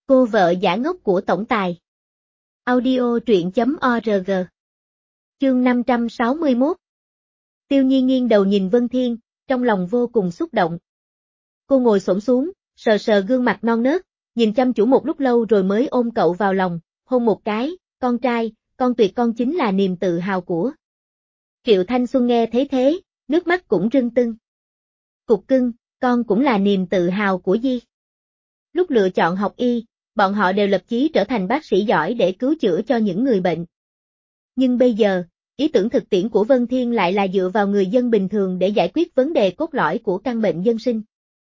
Cô vợ giả ngốc của tổng tài. Audio truyện.org. Chương 561. Tiêu Nhi nghiêng đầu nhìn Vân Thiên, trong lòng vô cùng xúc động. Cô ngồi xổm xuống, sờ sờ gương mặt non nớt, nhìn chăm chú một lúc lâu rồi mới ôm cậu vào lòng, hôn một cái, con trai, con tuyệt con chính là niềm tự hào của. Triệu Thanh Xuân nghe thấy thế, nước mắt cũng rưng tưng. Cục cưng, con cũng là niềm tự hào của Di. Lúc lựa chọn học y, bọn họ đều lập chí trở thành bác sĩ giỏi để cứu chữa cho những người bệnh. Nhưng bây giờ, ý tưởng thực tiễn của Vân Thiên lại là dựa vào người dân bình thường để giải quyết vấn đề cốt lõi của căn bệnh dân sinh.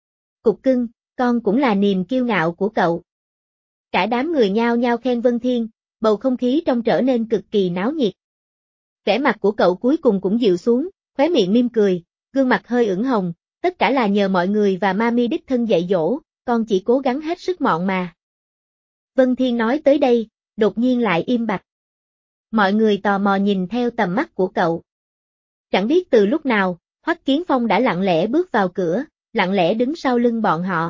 Cục cưng, con cũng là niềm kiêu ngạo của cậu. Cả đám người nhao nhao khen Vân Thiên, bầu không khí trong trở nên cực kỳ náo nhiệt. Vẻ mặt của cậu cuối cùng cũng dịu xuống, khóe miệng mỉm cười, gương mặt hơi ửng hồng, tất cả là nhờ mọi người và Mami đích thân dạy dỗ, con chỉ cố gắng hết sức mọn mà. Vân Thiên nói tới đây, đột nhiên lại im bặt. Mọi người tò mò nhìn theo tầm mắt của cậu. Chẳng biết từ lúc nào, Hoắc Kiến Phong đã lặng lẽ bước vào cửa, lặng lẽ đứng sau lưng bọn họ.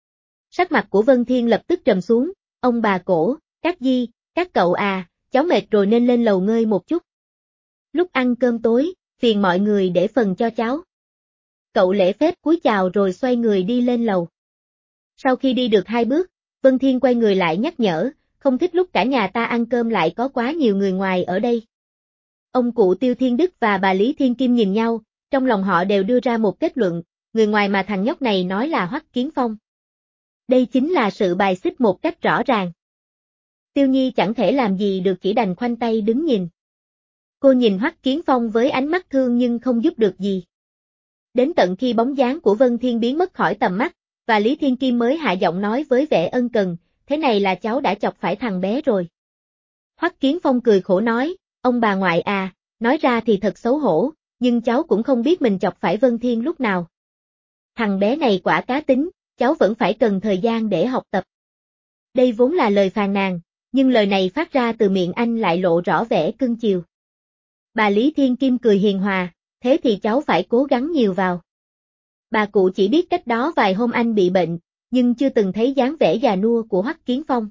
Sắc mặt của Vân Thiên lập tức trầm xuống, ông bà Cổ, các Di, các cậu à, cháu mệt rồi nên lên lầu ngơi một chút. Lúc ăn cơm tối, phiền mọi người để phần cho cháu. Cậu lễ phép cúi chào rồi xoay người đi lên lầu. Sau khi đi được 2 bước, Vân Thiên quay người lại nhắc nhở, không thích lúc cả nhà ta ăn cơm lại có quá nhiều người ngoài ở đây. Ông cụ Tiêu Thiên Đức và bà Lý Thiên Kim nhìn nhau, trong lòng họ đều đưa ra một kết luận, người ngoài mà thằng nhóc này nói là Hoắc Kiến Phong. Đây chính là sự bài xích một cách rõ ràng. Tiêu Nhi chẳng thể làm gì được chỉ đành khoanh tay đứng nhìn. Cô nhìn Hoắc Kiến Phong với ánh mắt thương nhưng không giúp được gì. Đến tận khi bóng dáng của Vân Thiên biến mất khỏi tầm mắt, và Lý Thiên Kim mới hạ giọng nói với vẻ ân cần, thế này là cháu đã chọc phải thằng bé rồi. Hoắc Kiến Phong cười khổ nói, ông bà ngoại à, nói ra thì thật xấu hổ, nhưng cháu cũng không biết mình chọc phải Vân Thiên lúc nào. Thằng bé này quả cá tính, cháu vẫn phải cần thời gian để học tập. Đây vốn là lời phàn nàn, nhưng lời này phát ra từ miệng anh lại lộ rõ vẻ cưng chiều. Bà Lý Thiên Kim cười hiền hòa, thế thì cháu phải cố gắng nhiều vào. Bà cụ chỉ biết cách đó vài hôm anh bị bệnh, nhưng chưa từng thấy dáng vẻ già nua của Hoắc Kiến Phong.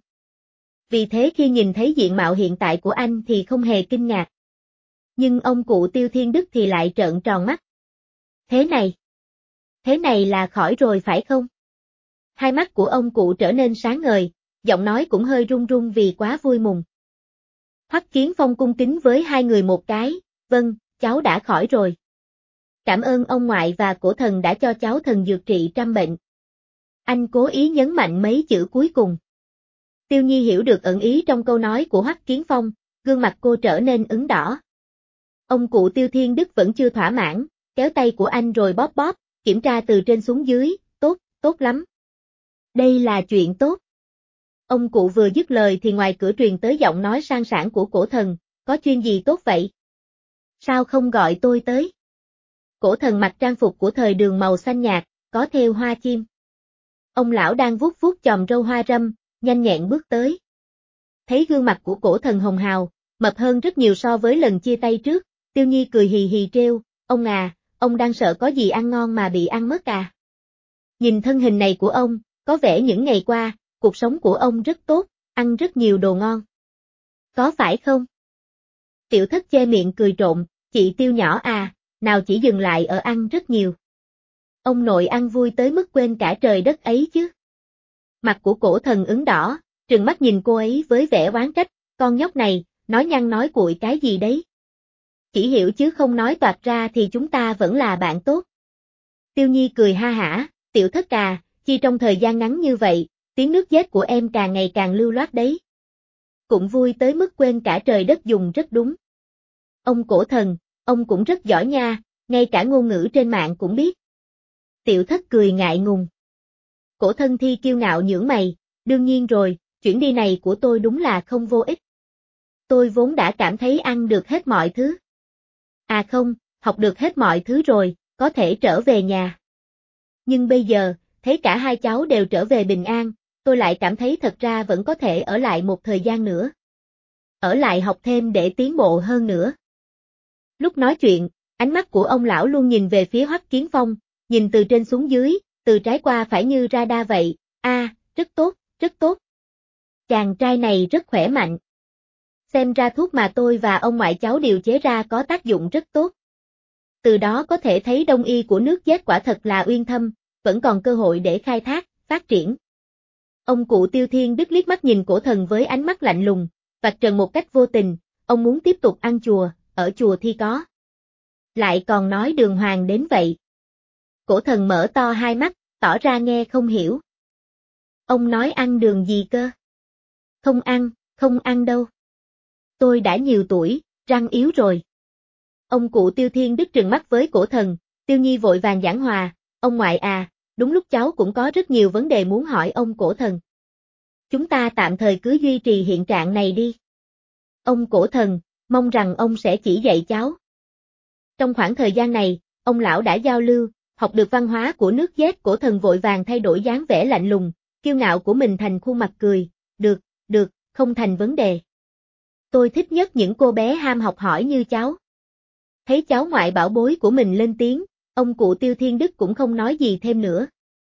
Vì thế khi nhìn thấy diện mạo hiện tại của anh thì không hề kinh ngạc. Nhưng ông cụ Tiêu Thiên Đức thì lại trợn tròn mắt. Thế này là khỏi rồi phải không? Hai mắt của ông cụ trở nên sáng ngời, giọng nói cũng hơi run run vì quá vui mừng. Hoắc Kiến Phong cung kính với hai người một cái, vâng, cháu đã khỏi rồi. Cảm ơn ông ngoại và cổ thần đã cho cháu thần dược trị trăm bệnh. Anh cố ý nhấn mạnh mấy chữ cuối cùng. Tiêu Nhi hiểu được ẩn ý trong câu nói của Hoắc Kiến Phong, gương mặt cô trở nên ửng đỏ. Ông cụ Tiêu Thiên Đức vẫn chưa thỏa mãn, kéo tay của anh rồi bóp bóp, kiểm tra từ trên xuống dưới, tốt lắm. Đây là chuyện tốt. Ông cụ vừa dứt lời thì ngoài cửa truyền tới giọng nói sang sảng của cổ thần, có chuyện gì tốt vậy? Sao không gọi tôi tới? Cổ thần mặc trang phục của thời đường màu xanh nhạt, có thêu hoa chim. Ông lão đang vuốt vuốt chòm râu hoa râm, nhanh nhẹn bước tới. Thấy gương mặt của cổ thần hồng hào, mập hơn rất nhiều so với lần chia tay trước, Tiêu Nhi cười hì hì trêu, ông à, ông đang sợ có gì ăn ngon mà bị ăn mất à? Nhìn thân hình này của ông, có vẻ những ngày qua, cuộc sống của ông rất tốt, ăn rất nhiều đồ ngon. Có phải không? Tiểu Thất che miệng cười trộm, chị Tiêu nhỏ à, nào chỉ dừng lại ở ăn rất nhiều. Ông nội ăn vui tới mức quên cả trời đất ấy chứ. Mặt của cổ thần ửng đỏ, trừng mắt nhìn cô ấy với vẻ oán trách, con nhóc này, nói nhăng nói cuội cái gì đấy. Chỉ hiểu chứ không nói toạc ra thì chúng ta vẫn là bạn tốt. Tiêu Nhi cười ha hả, Tiểu Thất à, chi trong thời gian ngắn như vậy, tiếng nước dết của em càng ngày càng lưu loát đấy. Cũng vui tới mức quên cả trời đất dùng rất đúng. Ông cổ thần, ông cũng rất giỏi nha, ngay cả ngôn ngữ trên mạng cũng biết. Tiểu Thất cười ngại ngùng. Cổ thân thi kiêu ngạo nhướng mày, đương nhiên rồi, chuyến đi này của tôi đúng là không vô ích. Tôi vốn đã cảm thấy ăn được hết mọi thứ. À không, học được hết mọi thứ rồi, có thể trở về nhà. Nhưng bây giờ, thấy cả hai cháu đều trở về bình an, tôi lại cảm thấy thật ra vẫn có thể ở lại một thời gian nữa. Ở lại học thêm để tiến bộ hơn nữa. Lúc nói chuyện, ánh mắt của ông lão luôn nhìn về phía Hoắc Kiến Phong, nhìn từ trên xuống dưới, từ trái qua phải như radar vậy, rất tốt, rất tốt. Chàng trai này rất khỏe mạnh. Xem ra thuốc mà tôi và ông ngoại cháu điều chế ra có tác dụng rất tốt. Từ đó có thể thấy đông y của nước Z quả thật là uyên thâm, vẫn còn cơ hội để khai thác, phát triển. Ông cụ Tiêu Thiên Đức liếc mắt nhìn Cổ Thần với ánh mắt lạnh lùng, vạch trần một cách vô tình, ông muốn tiếp tục ăn chùa, ở chùa thì có. Lại còn nói đường hoàng đến vậy. Cổ Thần mở to hai mắt, tỏ ra nghe không hiểu. Ông nói ăn đường gì cơ? Không ăn đâu. Tôi đã nhiều tuổi, răng yếu rồi. Ông cụ Tiêu Thiên Đức trừng mắt với Cổ Thần, Tiêu Nhi vội vàng giảng hòa, ông ngoại à, đúng lúc cháu cũng có rất nhiều vấn đề muốn hỏi ông Cổ Thần. Chúng ta tạm thời cứ duy trì hiện trạng này đi. Ông Cổ Thần, mong rằng ông sẽ chỉ dạy cháu. Trong khoảng thời gian này, ông lão đã giao lưu, học được văn hóa của nước Z. Cổ Thần vội vàng thay đổi dáng vẻ lạnh lùng, kiêu ngạo của mình thành khuôn mặt cười, được, không thành vấn đề. Tôi thích nhất những cô bé ham học hỏi như cháu. Thấy cháu ngoại bảo bối của mình lên tiếng, ông cụ Tiêu Thiên Đức cũng không nói gì thêm nữa.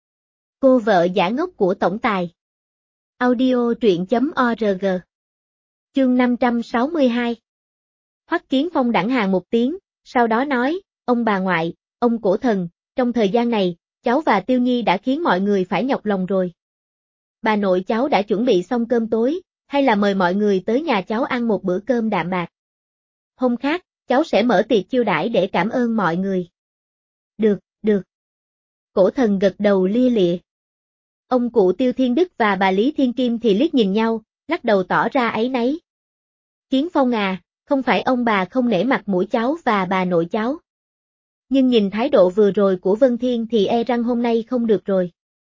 Cô vợ giả ngốc của tổng tài. Audio truyện.org. Chương 562. Hoắc Kiến Phong đẳng hàng một tiếng, sau đó nói, ông bà ngoại, ông Cổ Thần, trong thời gian này, cháu và Tiêu Nhi đã khiến mọi người phải nhọc lòng rồi. Bà nội cháu đã chuẩn bị xong cơm tối, hay là mời mọi người tới nhà cháu ăn một bữa cơm đạm bạc. Hôm khác, cháu sẽ mở tiệc chiêu đãi để cảm ơn mọi người. Được. Cổ Thần gật đầu lia lịa. Ông cụ Tiêu Thiên Đức và bà Lý Thiên Kim thì liếc nhìn nhau, lắc đầu tỏ ra áy náy. Kiến Phong à, không phải ông bà không nể mặt mũi cháu và bà nội cháu. Nhưng nhìn thái độ vừa rồi của Vân Thiên thì e rằng hôm nay không được rồi.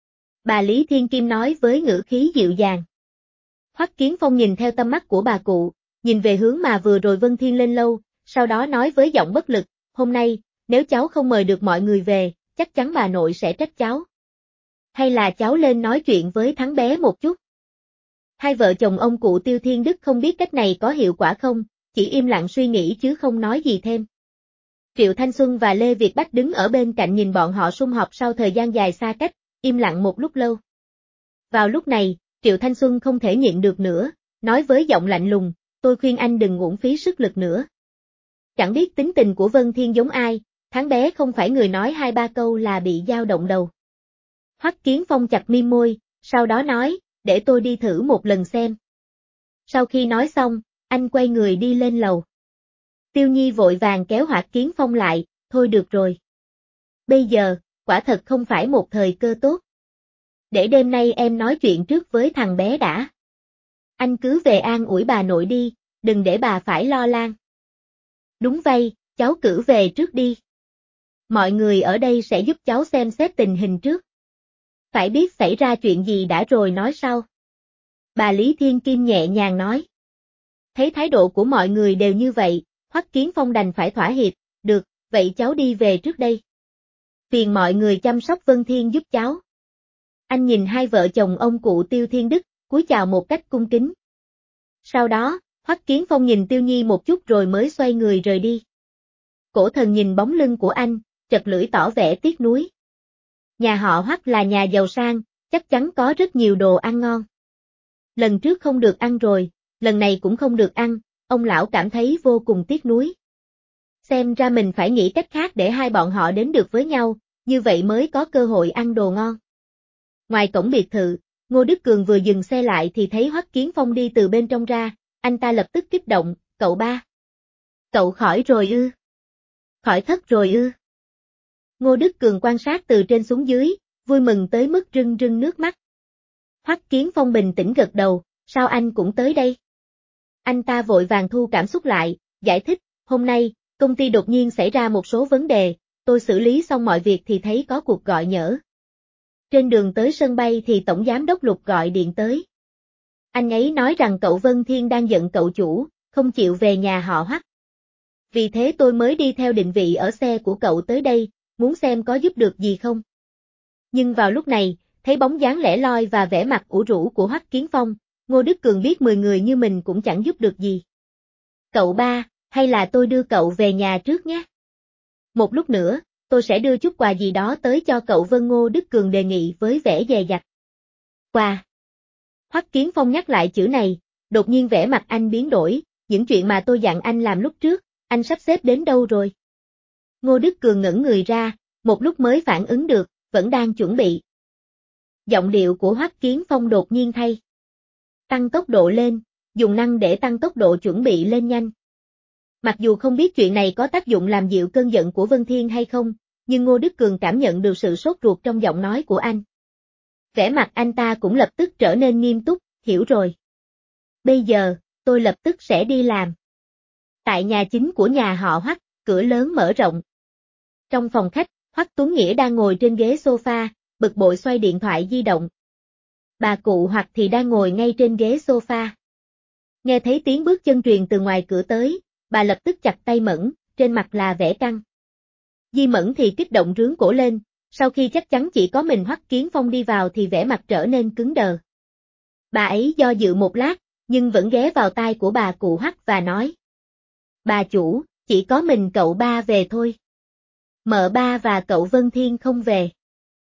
Bà Lý Thiên Kim nói với ngữ khí dịu dàng. Hoắc Kiến Phong nhìn theo tâm mắt của bà cụ, nhìn về hướng mà vừa rồi Vân Thiên lên lâu, sau đó nói với giọng bất lực, hôm nay, nếu cháu không mời được mọi người về, chắc chắn bà nội sẽ trách cháu. Hay là cháu lên nói chuyện với Thắng bé một chút. Hai vợ chồng ông cụ Tiêu Thiên Đức không biết cách này có hiệu quả không, chỉ im lặng suy nghĩ chứ không nói gì thêm. Triệu Thanh Xuân và Lê Việt Bách đứng ở bên cạnh nhìn bọn họ sum họp sau thời gian dài xa cách, im lặng một lúc lâu. Vào lúc này, Triệu Thanh Xuân không thể nhịn được nữa, nói với giọng lạnh lùng, tôi khuyên anh đừng uổng phí sức lực nữa. Chẳng biết tính tình của Vân Thiên giống ai, Thắng bé không phải người nói hai ba câu là bị dao động đầu. Hoắc Kiến Phong chặt mi môi, sau đó nói, để tôi đi thử một lần xem. Sau khi nói xong, anh quay người đi lên lầu. Tiêu Nhi vội vàng kéo Hoắc Kiến Phong lại, thôi được rồi. Bây giờ, quả thật không phải một thời cơ tốt. Để đêm nay em nói chuyện trước với thằng bé đã. Anh cứ về an ủi bà nội đi, đừng để bà phải lo lắng. Đúng vậy, cháu cứ về trước đi. Mọi người ở đây sẽ giúp cháu xem xét tình hình trước. Phải biết xảy ra chuyện gì đã rồi nói sau. Bà Lý Thiên Kim nhẹ nhàng nói. Thấy thái độ của mọi người đều như vậy, Hoắc Kiến Phong đành phải thỏa hiệp, được, vậy cháu đi về trước đây. Phiền mọi người chăm sóc Vân Thiên giúp cháu. Anh nhìn hai vợ chồng ông cụ Tiêu Thiên Đức, cúi chào một cách cung kính. Sau đó, Hoắc Kiến Phong nhìn Tiêu Nhi một chút rồi mới xoay người rời đi. Cổ Thần nhìn bóng lưng của anh, chật lưỡi tỏ vẻ tiếc nuối. Nhà họ Hoắc là nhà giàu sang, chắc chắn có rất nhiều đồ ăn ngon. Lần trước không được ăn rồi, lần này cũng không được ăn, ông lão cảm thấy vô cùng tiếc nuối. Xem ra mình phải nghĩ cách khác để hai bọn họ đến được với nhau, như vậy mới có cơ hội ăn đồ ngon. Ngoài cổng biệt thự, Ngô Đức Cường vừa dừng xe lại thì thấy Hoắc Kiến Phong đi từ bên trong ra, anh ta lập tức kích động, cậu ba. Cậu khỏi rồi ư? Khỏi thất rồi ư? Ngô Đức Cường quan sát từ trên xuống dưới, vui mừng tới mức rưng rưng nước mắt. Hoắc Kiến Phong bình tĩnh gật đầu, sao anh cũng tới đây? Anh ta vội vàng thu cảm xúc lại, giải thích, hôm nay, công ty đột nhiên xảy ra một số vấn đề, tôi xử lý xong mọi việc thì thấy có cuộc gọi nhỡ. Trên đường tới sân bay thì Tổng Giám đốc Lục gọi điện tới. Anh ấy nói rằng cậu Vân Thiên đang giận cậu chủ, không chịu về nhà họ Hoắc. Vì thế tôi mới đi theo định vị ở xe của cậu tới đây, muốn xem có giúp được gì không. Nhưng vào lúc này, thấy bóng dáng lẻ loi và vẻ mặt ủ rũ của Hoắc Kiến Phong, Ngô Đức Cường biết 10 người như mình cũng chẳng giúp được gì. Cậu ba, hay là tôi đưa cậu về nhà trước nhé. Một lúc nữa, tôi sẽ đưa chút quà gì đó tới cho cậu Vân. Ngô Đức Cường đề nghị với vẻ dè dặt. Quà? Hoắc Kiến Phong nhắc lại chữ này, đột nhiên vẻ mặt anh biến đổi, những chuyện mà tôi dặn anh làm lúc trước, anh sắp xếp đến đâu rồi? Ngô Đức Cường ngẩn người ra, một lúc mới phản ứng được, vẫn đang chuẩn bị. Giọng điệu của Hoắc Kiến Phong đột nhiên thay. Tăng tốc độ lên, dùng năng để tăng tốc độ chuẩn bị lên nhanh. Mặc dù không biết chuyện này có tác dụng làm dịu cơn giận của Vân Thiên hay không, nhưng Ngô Đức Cường cảm nhận được sự sốt ruột trong giọng nói của anh. Vẻ mặt anh ta cũng lập tức trở nên nghiêm túc, hiểu rồi. Bây giờ, tôi lập tức sẽ đi làm. Tại nhà chính của nhà họ Hoắc, cửa lớn mở rộng. Trong phòng khách, Hoắc Tuấn Nghĩa đang ngồi trên ghế sofa, bực bội xoay điện thoại di động. Bà cụ Hoắc thì đang ngồi ngay trên ghế sofa. Nghe thấy tiếng bước chân truyền từ ngoài cửa tới, bà lập tức chặt tay Mẫn, trên mặt là vẻ căng. Di Mẫn thì kích động rướn cổ lên, sau khi chắc chắn chỉ có mình Hoắc Kiến Phong đi vào thì vẻ mặt trở nên cứng đờ. Bà ấy do dự một lát, nhưng vẫn ghé vào tai của bà cụ Hoắc và nói. Bà chủ, chỉ có mình cậu ba về thôi. Mợ ba và cậu Vân Thiên không về.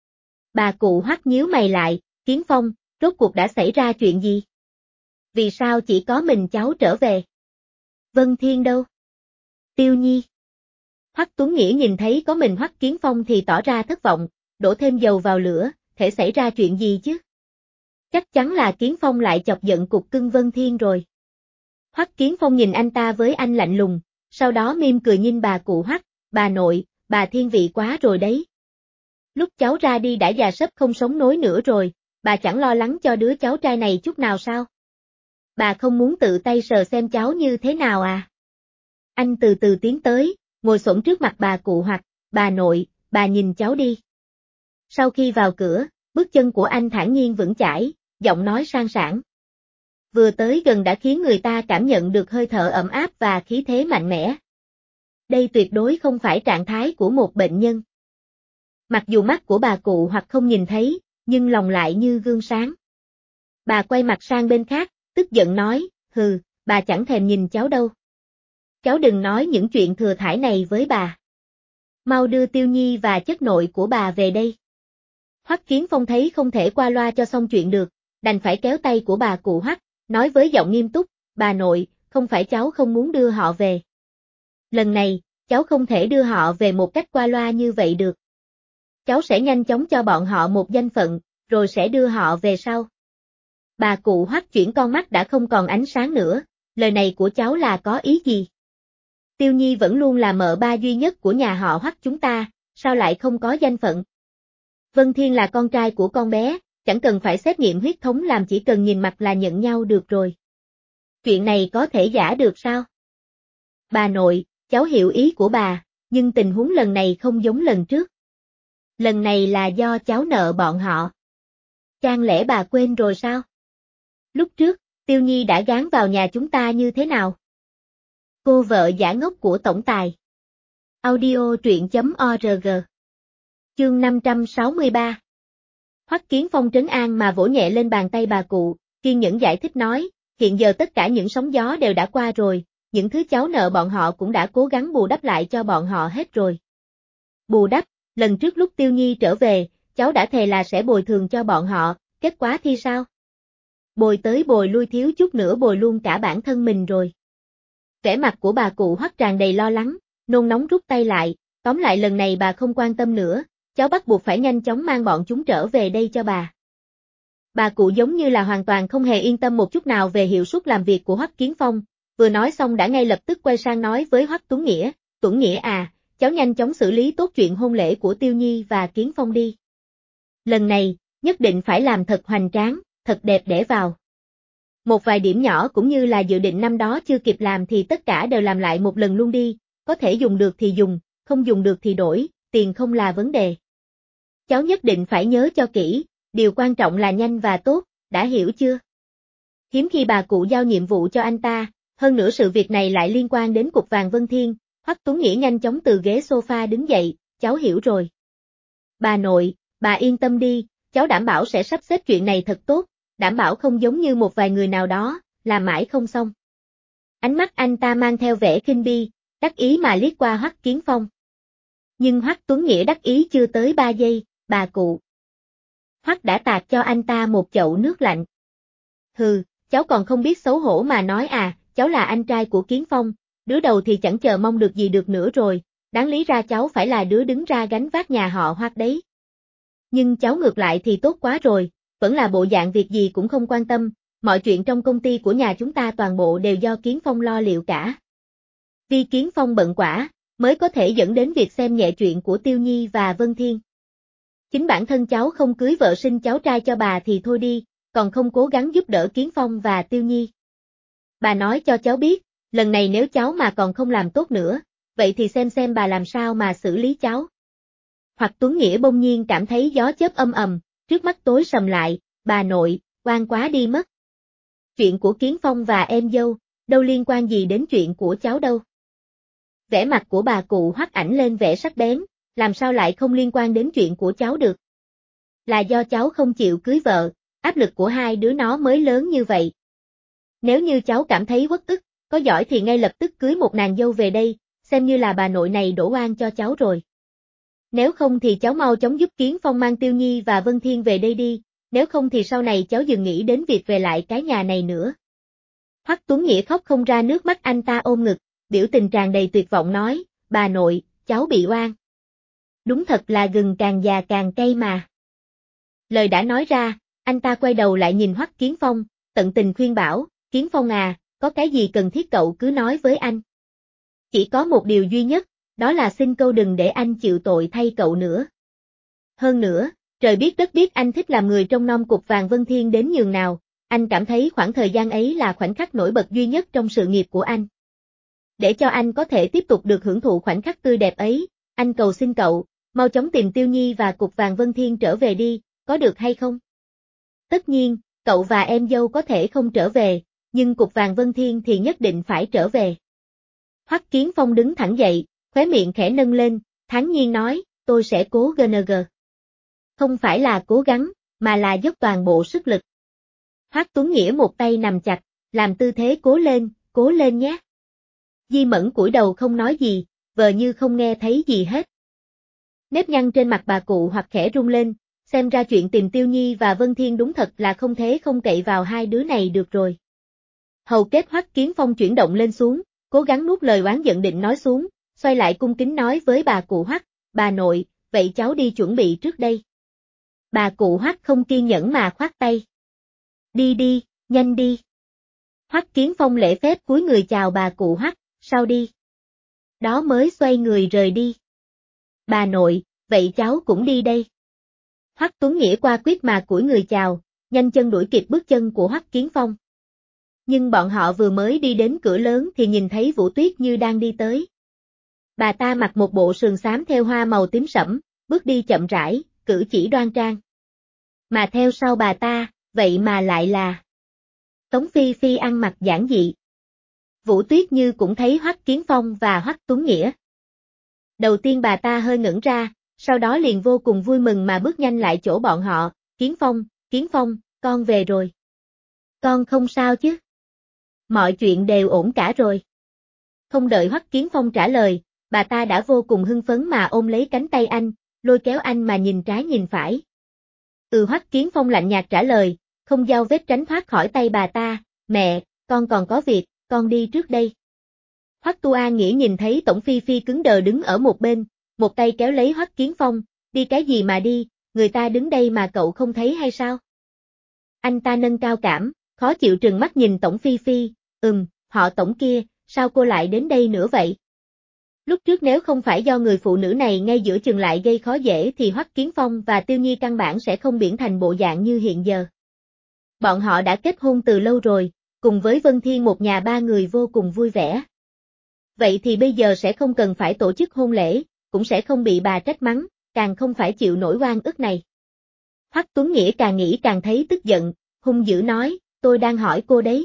Bà cụ Hoắc nhíu mày lại, Kiến Phong, rốt cuộc đã xảy ra chuyện gì? Vì sao chỉ có mình cháu trở về? Vân Thiên đâu? Tiêu Nhi. Hoắc Tuấn Nghĩa nhìn thấy có mình Hoắc Kiến Phong thì tỏ ra thất vọng, đổ thêm dầu vào lửa, thể xảy ra chuyện gì chứ? Chắc chắn là Kiến Phong lại chọc giận cục cưng Vân Thiên rồi. Hoắc Kiến Phong nhìn anh ta với anh lạnh lùng, sau đó mỉm cười nhìn bà cụ Hoắc, bà nội, bà thiên vị quá rồi đấy. Lúc cháu ra đi đã già sấp không sống nổi nữa rồi, bà chẳng lo lắng cho đứa cháu trai này chút nào sao? Bà không muốn tự tay sờ xem cháu như thế nào à? Anh từ từ tiến tới, ngồi xổm trước mặt bà cụ Hoắc, bà nội, bà nhìn cháu đi. Sau khi vào cửa, bước chân của anh thản nhiên vững chãi, giọng nói sang sảng. Vừa tới gần đã khiến người ta cảm nhận được hơi thở ấm áp và khí thế mạnh mẽ. Đây tuyệt đối không phải trạng thái của một bệnh nhân. Mặc dù mắt của bà cụ Hoắc không nhìn thấy, nhưng lòng lại như gương sáng. Bà quay mặt sang bên khác, tức giận nói, hừ, bà chẳng thèm nhìn cháu đâu. Cháu đừng nói những chuyện thừa thãi này với bà. Mau đưa Tiêu Nhi và chất nội của bà về đây. Hoắc Kiến Phong thấy không thể qua loa cho xong chuyện được, đành phải kéo tay của bà cụ Hoắc, nói với giọng nghiêm túc, bà nội, không phải cháu không muốn đưa họ về. Lần này, cháu không thể đưa họ về một cách qua loa như vậy được. Cháu sẽ nhanh chóng cho bọn họ một danh phận, rồi sẽ đưa họ về sau. Bà cụ Hoắc chuyển con mắt đã không còn ánh sáng nữa, lời này của cháu là có ý gì? Tiêu Nhi vẫn luôn là mợ ba duy nhất của nhà họ Hoắc chúng ta, sao lại không có danh phận? Vân Thiên là con trai của con bé, chẳng cần phải xét nghiệm huyết thống làm chỉ cần nhìn mặt là nhận nhau được rồi. Chuyện này có thể giả được sao? Bà nội, cháu hiểu ý của bà, nhưng tình huống lần này không giống lần trước. Lần này là do cháu nợ bọn họ. Chẳng lẽ bà quên rồi sao? Lúc trước, Tiêu Nhi đã gán vào nhà chúng ta như thế nào? Cô vợ giả ngốc của tổng tài. Audio truyện.org. Chương 563. Hoắc Kiến Phong trấn an mà vỗ nhẹ lên bàn tay bà cụ, kiên nhẫn giải thích nói, hiện giờ tất cả những sóng gió đều đã qua rồi, những thứ cháu nợ bọn họ cũng đã cố gắng bù đắp lại cho bọn họ hết rồi. Bù đắp, lần trước lúc Tiêu Nhi trở về, cháu đã thề là sẽ bồi thường cho bọn họ, kết quả thì sao? Bồi tới bồi lui thiếu chút nữa bồi luôn cả bản thân mình rồi. Vẻ mặt của bà cụ Hoắc tràn đầy lo lắng, nôn nóng rút tay lại, tóm lại lần này bà không quan tâm nữa, cháu bắt buộc phải nhanh chóng mang bọn chúng trở về đây cho bà. Bà cụ giống như là hoàn toàn không hề yên tâm một chút nào về hiệu suất làm việc của Hoắc Kiến Phong, vừa nói xong đã ngay lập tức quay sang nói với Hoắc Tuấn Nghĩa à, cháu nhanh chóng xử lý tốt chuyện hôn lễ của Tiêu Nhi và Kiến Phong đi. Lần này, nhất định phải làm thật hoành tráng, thật đẹp để vào. Một vài điểm nhỏ cũng như là dự định năm đó chưa kịp làm thì tất cả đều làm lại một lần luôn đi, có thể dùng được thì dùng, không dùng được thì đổi, tiền không là vấn đề. Cháu nhất định phải nhớ cho kỹ, điều quan trọng là nhanh và tốt, đã hiểu chưa? Hiếm khi bà cụ giao nhiệm vụ cho anh ta, hơn nữa sự việc này lại liên quan đến cục vàng Vân Thiên, Hoắc Tuấn Nghĩa nhanh chóng từ ghế sofa đứng dậy, cháu hiểu rồi. Bà nội, bà yên tâm đi, cháu đảm bảo sẽ sắp xếp chuyện này thật tốt, đảm bảo không giống như một vài người nào đó, làm mãi không xong. Ánh mắt anh ta mang theo vẻ khinh bi, đắc ý mà liếc qua Hoắc Kiến Phong. Nhưng Hoắc Tuấn Nghĩa đắc ý chưa tới 3 giây, bà cụ Hoắc đã tạt cho anh ta một chậu nước lạnh. Hừ, cháu còn không biết xấu hổ mà nói à, cháu là anh trai của Kiến Phong, đứa đầu thì chẳng chờ mong được gì được nữa rồi, đáng lý ra cháu phải là đứa đứng ra gánh vác nhà họ Hoắc đấy. Nhưng cháu ngược lại thì tốt quá rồi, vẫn là bộ dạng việc gì cũng không quan tâm, mọi chuyện trong công ty của nhà chúng ta toàn bộ đều do Kiến Phong lo liệu cả. Vì Kiến Phong bận quả, mới có thể dẫn đến việc xem nhẹ chuyện của Tiêu Nhi và Vân Thiên. Chính bản thân cháu không cưới vợ sinh cháu trai cho bà thì thôi đi, còn không cố gắng giúp đỡ Kiến Phong và Tiêu Nhi. Bà nói cho cháu biết, lần này nếu cháu mà còn không làm tốt nữa, vậy thì xem bà làm sao mà xử lý cháu. Hoặc Tuấn Nghĩa bỗng nhiên cảm thấy gió chớp âm ầm, trước mắt tối sầm lại, bà nội, oan quá đi mất. Chuyện của Kiến Phong và em dâu, đâu liên quan gì đến chuyện của cháu đâu. Vẻ mặt của bà cụ Hoắc ảnh lên vẻ sắc bén, làm sao lại không liên quan đến chuyện của cháu được. Là do cháu không chịu cưới vợ, áp lực của hai đứa nó mới lớn như vậy. Nếu như cháu cảm thấy uất ức, có giỏi thì ngay lập tức cưới một nàng dâu về đây, xem như là bà nội này đổ oan cho cháu rồi. Nếu không thì cháu mau chóng giúp Kiến Phong mang Tiêu Nhi và Vân Thiên về đây đi, nếu không thì sau này cháu dừng nghĩ đến việc về lại cái nhà này nữa. Hoắc Tuấn Nghĩa khóc không ra nước mắt, anh ta ôm ngực, biểu tình tràn đầy tuyệt vọng nói, bà nội, cháu bị oan. Đúng thật là gừng càng già càng cay mà. Lời đã nói ra, anh ta quay đầu lại nhìn Hoắc Kiến Phong, tận tình khuyên bảo, Kiến Phong à, có cái gì cần thiết cậu cứ nói với anh. Chỉ có một điều duy nhất, đó là xin cậu đừng để anh chịu tội thay cậu nữa. Hơn nữa, trời biết đất biết anh thích làm người trong nom cục vàng Vân Thiên đến nhường nào, anh cảm thấy khoảng thời gian ấy là khoảnh khắc nổi bật duy nhất trong sự nghiệp của anh. Để cho anh có thể tiếp tục được hưởng thụ khoảnh khắc tươi đẹp ấy, anh cầu xin cậu, mau chóng tìm Tiêu Nhi và cục vàng Vân Thiên trở về đi, có được hay không? Tất nhiên, cậu và em dâu có thể không trở về, nhưng cục vàng Vân Thiên thì nhất định phải trở về. Hoắc Kiến Phong đứng thẳng dậy, khóe miệng khẽ nâng lên, thản nhiên nói, tôi sẽ cố GNG. Không phải là cố gắng, mà là dốc toàn bộ sức lực. Hoắc Tuấn Nghĩa một tay nằm chặt, làm tư thế cố lên nhé. Di Mẫn cúi đầu không nói gì, vờ như không nghe thấy gì hết. Nếp nhăn trên mặt bà cụ hoặc khẽ rung lên, xem ra chuyện tìm Tiêu Nhi và Vân Thiên đúng thật là không thể không cậy vào hai đứa này được rồi. Hầu kết Hoắc Kiến Phong chuyển động lên xuống, cố gắng nuốt lời oán giận định nói xuống, xoay lại cung kính nói với bà cụ Hoắc, bà nội, vậy cháu đi chuẩn bị trước đây. Bà cụ Hoắc không kiên nhẫn mà khoát tay. Đi đi, nhanh đi. Hoắc Kiến Phong lễ phép cúi người chào bà cụ Hoắc, sao đi? Đó mới xoay người rời đi. Bà nội, vậy cháu cũng đi đây. Hoắc Tuấn Nghĩa qua quyết mà cúi người chào, nhanh chân đuổi kịp bước chân của Hoắc Kiến Phong. Nhưng bọn họ vừa mới đi đến cửa lớn thì nhìn thấy Vũ Tuyết Như đang đi tới. Bà ta mặc một bộ sườn xám theo hoa màu tím sẫm, bước đi chậm rãi, cử chỉ đoan trang. Mà theo sau bà ta, vậy mà lại là Tống Phi Phi ăn mặc giản dị. Vũ Tuyết Như cũng thấy Hoắc Kiến Phong và Hoắc Tuấn Nghĩa. Đầu tiên bà ta hơi ngẩn ra, sau đó liền vô cùng vui mừng mà bước nhanh lại chỗ bọn họ, Kiến Phong, con về rồi. Con không sao chứ? Mọi chuyện đều ổn cả rồi. Không đợi Hoắc Kiến Phong trả lời, bà ta đã vô cùng hưng phấn mà ôm lấy cánh tay anh, lôi kéo anh mà nhìn trái nhìn phải. Hoắc Kiến Phong lạnh nhạt trả lời, không giao vết tránh thoát khỏi tay bà ta, mẹ, con còn có việc, con đi trước đây. Hoắc Tu A Nghĩa nhìn thấy Tổng Phi Phi cứng đờ đứng ở một bên, một tay kéo lấy Hoắc Kiến Phong, đi cái gì mà đi, người ta đứng đây mà cậu không thấy hay sao? Anh ta nâng cao cảm, khó chịu trừng mắt nhìn Tổng Phi Phi, họ Tổng kia, sao cô lại đến đây nữa vậy? Lúc trước nếu không phải do người phụ nữ này ngay giữa chừng lại gây khó dễ thì Hoắc Kiến Phong và Tiêu Nhi căn bản sẽ không biến thành bộ dạng như hiện giờ. Bọn họ đã kết hôn từ lâu rồi, cùng với Vân Thiên một nhà ba người vô cùng vui vẻ. Vậy thì bây giờ sẽ không cần phải tổ chức hôn lễ, cũng sẽ không bị bà trách mắng, càng không phải chịu nổi oan ức này. Hoắc Tuấn Nghĩa càng nghĩ càng thấy tức giận, hung dữ nói, tôi đang hỏi cô đấy.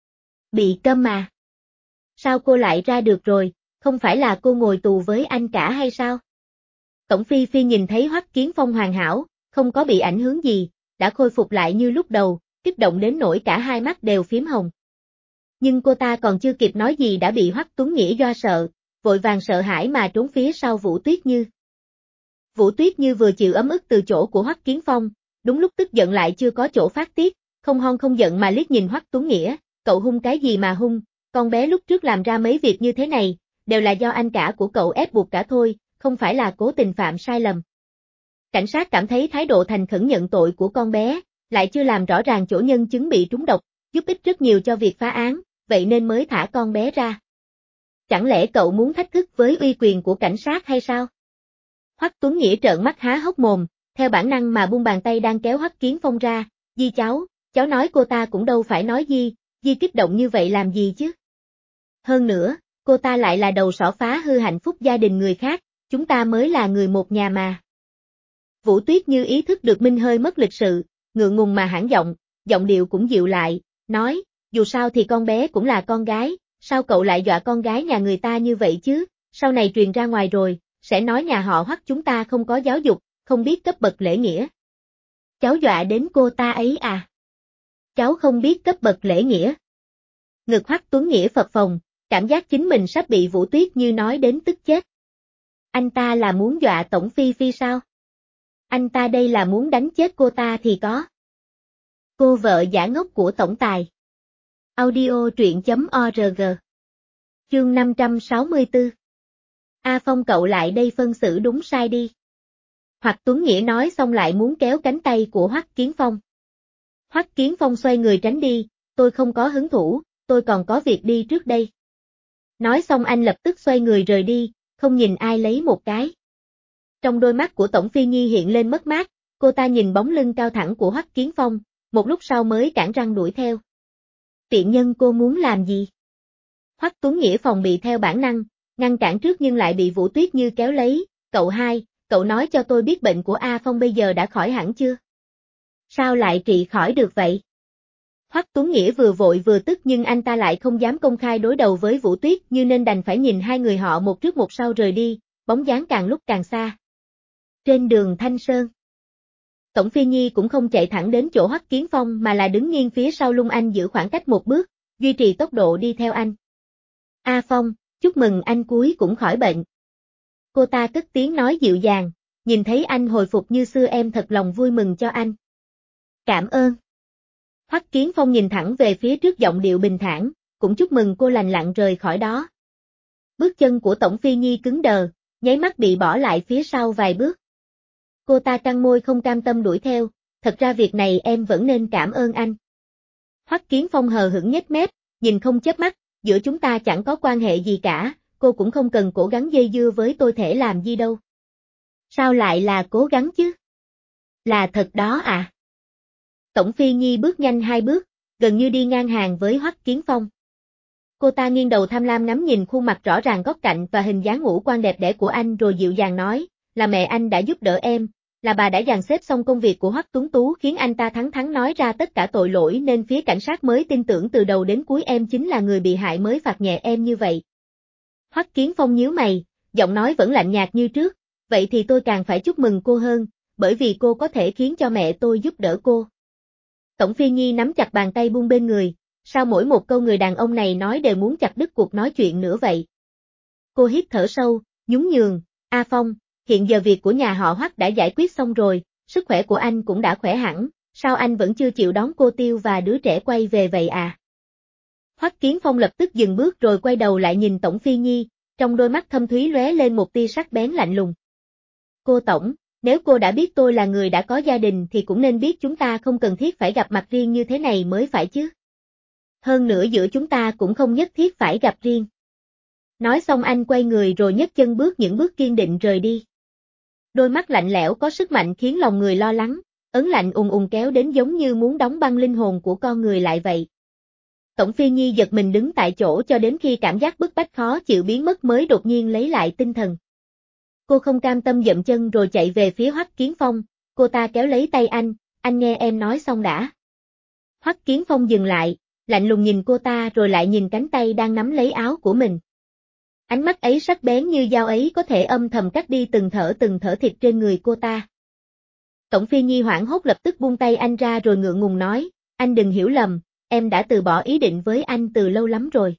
Bị câm mà. Sao cô lại ra được rồi, không phải là cô ngồi tù với anh cả hay sao? Tổng Phi Phi nhìn thấy Hoắc Kiến Phong hoàn hảo, không có bị ảnh hưởng gì, đã khôi phục lại như lúc đầu, kích động đến nỗi cả hai mắt đều phím hồng. Nhưng cô ta còn chưa kịp nói gì đã bị Hoắc Tuấn Nghĩa do sợ, vội vàng sợ hãi mà trốn phía sau Vũ Tuyết Như. Vũ Tuyết Như vừa chịu ấm ức từ chỗ của Hoắc Kiến Phong, đúng lúc tức giận lại chưa có chỗ phát tiết, không hon không giận mà liếc nhìn Hoắc Tuấn Nghĩa, cậu hung cái gì mà hung, con bé lúc trước làm ra mấy việc như thế này, đều là do anh cả của cậu ép buộc cả thôi, không phải là cố tình phạm sai lầm. Cảnh sát cảm thấy thái độ thành khẩn nhận tội của con bé, lại chưa làm rõ ràng chỗ nhân chứng bị trúng độc, giúp ích rất nhiều cho việc phá án, vậy nên mới thả con bé ra. Chẳng lẽ cậu muốn thách thức với uy quyền của cảnh sát hay sao? Hoắc Tuấn Nghĩa trợn mắt há hốc mồm, theo bản năng mà buông bàn tay đang kéo Hoắc Kiến Phong ra, Di cháu nói cô ta cũng đâu phải nói Di kích động như vậy làm gì chứ? Hơn nữa, cô ta lại là đầu sỏ phá hư hạnh phúc gia đình người khác, chúng ta mới là người một nhà mà. Vũ Tuyết như ý thức được Minh hơi mất lịch sự, ngượng ngùng mà hãng giọng điệu cũng dịu lại, nói, dù sao thì con bé cũng là con gái, sao cậu lại dọa con gái nhà người ta như vậy chứ, sau này truyền ra ngoài rồi, sẽ nói nhà họ Hoắc chúng ta không có giáo dục, không biết cấp bậc lễ nghĩa. Cháu dọa đến cô ta ấy à? Cháu không biết cấp bậc lễ nghĩa. Ngực Hoắc Tuấn Nghĩa phập phồng, cảm giác chính mình sắp bị Vũ Tuyết như nói đến tức chết. Anh ta là muốn dọa Tổng Phi Phi sao? Anh ta đây là muốn đánh chết cô ta thì có. Cô vợ giả ngốc của tổng tài. Audio truyện.org. Chương 564. A Phong cậu lại đây phân xử đúng sai đi. Hoắc Tuấn Nghĩa nói xong lại muốn kéo cánh tay của Hoắc Kiến Phong. Hoắc Kiến Phong xoay người tránh đi, tôi không có hứng thú, tôi còn có việc đi trước đây. Nói xong anh lập tức xoay người rời đi, không nhìn ai lấy một cái. Trong đôi mắt của Tổng Phi Nhi hiện lên mất mát, cô ta nhìn bóng lưng cao thẳng của Hoắc Kiến Phong, một lúc sau mới cản răng đuổi theo. Tiện nhân cô muốn làm gì? Hoắc Tuấn Nghĩa phòng bị theo bản năng, ngăn cản trước nhưng lại bị Vũ Tuyết Như kéo lấy, cậu nói cho tôi biết bệnh của A Phong bây giờ đã khỏi hẳn chưa? Sao lại trị khỏi được vậy? Hoắc Tuấn Nghĩa vừa vội vừa tức nhưng anh ta lại không dám công khai đối đầu với Vũ Tuyết Như nên đành phải nhìn hai người họ một trước một sau rời đi, bóng dáng càng lúc càng xa. Trên đường Thanh Sơn, Tổng Phi Nhi cũng không chạy thẳng đến chỗ Hoắc Kiến Phong mà là đứng nghiêng phía sau lưng anh giữ khoảng cách một bước, duy trì tốc độ đi theo anh. A Phong, chúc mừng anh cuối cũng khỏi bệnh. Cô ta cất tiếng nói dịu dàng, nhìn thấy anh hồi phục như xưa em thật lòng vui mừng cho anh. Cảm ơn. Hoắc Kiến Phong nhìn thẳng về phía trước giọng điệu bình thản, cũng chúc mừng cô lành lặn rời khỏi đó. Bước chân của Tổng Phi Nhi cứng đờ, nháy mắt bị bỏ lại phía sau vài bước. Cô ta căng môi không cam tâm đuổi theo, thật ra việc này em vẫn nên cảm ơn anh. Hoắc Kiến Phong hờ hững nhếch mép, nhìn không chớp mắt, giữa chúng ta chẳng có quan hệ gì cả, cô cũng không cần cố gắng dây dưa với tôi thể làm gì đâu. Sao lại là cố gắng chứ? Là thật đó à? Tổng Phi Nhi bước nhanh hai bước, gần như đi ngang hàng với Hoắc Kiến Phong. Cô ta nghiêng đầu tham lam ngắm nhìn khuôn mặt rõ ràng góc cạnh và hình dáng ngũ quan đẹp đẽ của anh rồi dịu dàng nói, là mẹ anh đã giúp đỡ em, là bà đã dàn xếp xong công việc của Hoắc Tuấn Tú khiến anh ta thẳng thắn nói ra tất cả tội lỗi nên phía cảnh sát mới tin tưởng từ đầu đến cuối em chính là người bị hại mới phạt nhẹ em như vậy. Hoắc Kiến Phong nhíu mày, giọng nói vẫn lạnh nhạt như trước, vậy thì tôi càng phải chúc mừng cô hơn, bởi vì cô có thể khiến cho mẹ tôi giúp đỡ cô. Tổng Phi Nhi nắm chặt bàn tay buông bên người, sao mỗi một câu người đàn ông này nói đều muốn chặt đứt cuộc nói chuyện nữa vậy? Cô hít thở sâu, nhún nhường, A Phong, hiện giờ việc của nhà họ Hoắc đã giải quyết xong rồi, sức khỏe của anh cũng đã khỏe hẳn, sao anh vẫn chưa chịu đón cô Tiêu và đứa trẻ quay về vậy à? Hoắc Kiến Phong lập tức dừng bước rồi quay đầu lại nhìn Tổng Phi Nhi, trong đôi mắt thâm thúy lóe lên một tia sắc bén lạnh lùng. Cô Tổng, nếu cô đã biết tôi là người đã có gia đình thì cũng nên biết chúng ta không cần thiết phải gặp mặt riêng như thế này mới phải chứ. Hơn nữa giữa chúng ta cũng không nhất thiết phải gặp riêng. Nói xong anh quay người rồi nhấc chân bước những bước kiên định rời đi. Đôi mắt lạnh lẽo có sức mạnh khiến lòng người lo lắng, ấn lạnh ùn kéo đến giống như muốn đóng băng linh hồn của con người lại vậy. Tổng Phi Nhi giật mình đứng tại chỗ cho đến khi cảm giác bức bách khó chịu biến mất mới đột nhiên lấy lại tinh thần. Cô không cam tâm dậm chân rồi chạy về phía Hoắc Kiến Phong, cô ta kéo lấy tay anh nghe em nói xong đã. Hoắc Kiến Phong dừng lại, lạnh lùng nhìn cô ta rồi lại nhìn cánh tay đang nắm lấy áo của mình. Ánh mắt ấy sắc bén như dao ấy có thể âm thầm cắt đi từng thở thịt trên người cô ta. Tổng Phi Nhi hoảng hốt lập tức buông tay anh ra rồi ngượng ngùng nói, anh đừng hiểu lầm, em đã từ bỏ ý định với anh từ lâu lắm rồi.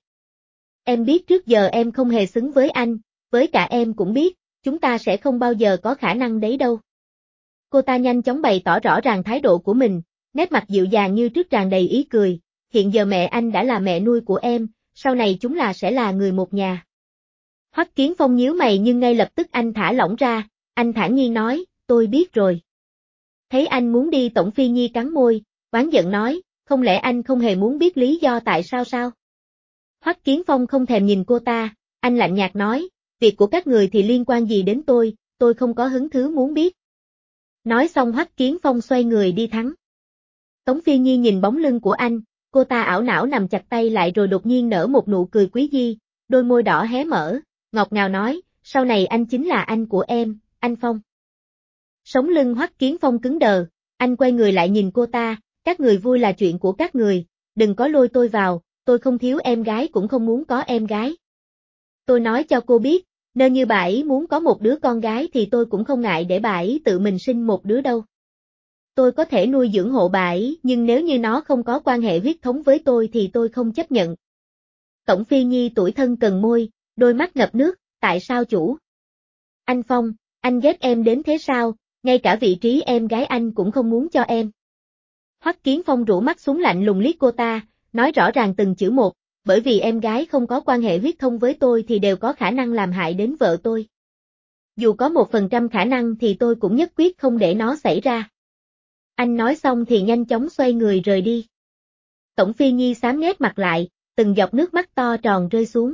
Em biết trước giờ em không hề xứng với anh, với cả em cũng biết, chúng ta sẽ không bao giờ có khả năng đấy đâu. Cô ta nhanh chóng bày tỏ rõ ràng thái độ của mình, nét mặt dịu dàng như trước tràn đầy ý cười, hiện giờ mẹ anh đã là mẹ nuôi của em, sau này chúng là sẽ là người một nhà. Hoắc Kiến Phong nhíu mày nhưng ngay lập tức anh thả lỏng ra, anh thản nhiên nói, tôi biết rồi. Thấy anh muốn đi Tổng Phi Nhi cắn môi, oán giận nói, không lẽ anh không hề muốn biết lý do tại sao sao? Hoắc Kiến Phong không thèm nhìn cô ta, anh lạnh nhạt nói, việc của các người thì liên quan gì đến tôi không có hứng thú muốn biết. Nói xong Hoắc Kiến Phong xoay người đi thắng. Tống Phi Nhi nhìn bóng lưng của anh, cô ta ảo não nằm chặt tay lại rồi đột nhiên nở một nụ cười quý di, đôi môi đỏ hé mở, ngọt ngào nói, sau này anh chính là anh của em, anh Phong. Sống lưng Hoắc Kiến Phong cứng đờ, anh quay người lại nhìn cô ta, các người vui là chuyện của các người, đừng có lôi tôi vào, tôi không thiếu em gái cũng không muốn có em gái. Tôi nói cho cô biết, nếu như bà ấy muốn có một đứa con gái thì tôi cũng không ngại để bà ấy tự mình sinh một đứa đâu. Tôi có thể nuôi dưỡng hộ bà ấy, nhưng nếu như nó không có quan hệ huyết thống với tôi thì tôi không chấp nhận. Tổng Phi Nhi tủi thân cần môi, đôi mắt ngập nước, tại sao chủ? Anh Phong, anh ghét em đến thế sao, ngay cả vị trí em gái anh cũng không muốn cho em. Hoắc Kiến Phong rũ mắt xuống lạnh lùng liếc cô ta, nói rõ ràng từng chữ một, bởi vì em gái không có quan hệ huyết thống với tôi thì đều có khả năng làm hại đến vợ tôi. Dù có 1% khả năng thì tôi cũng nhất quyết không để nó xảy ra. Anh nói xong thì nhanh chóng xoay người rời đi. Tổng Phi Nhi xám nét mặt lại, từng giọt nước mắt to tròn rơi xuống.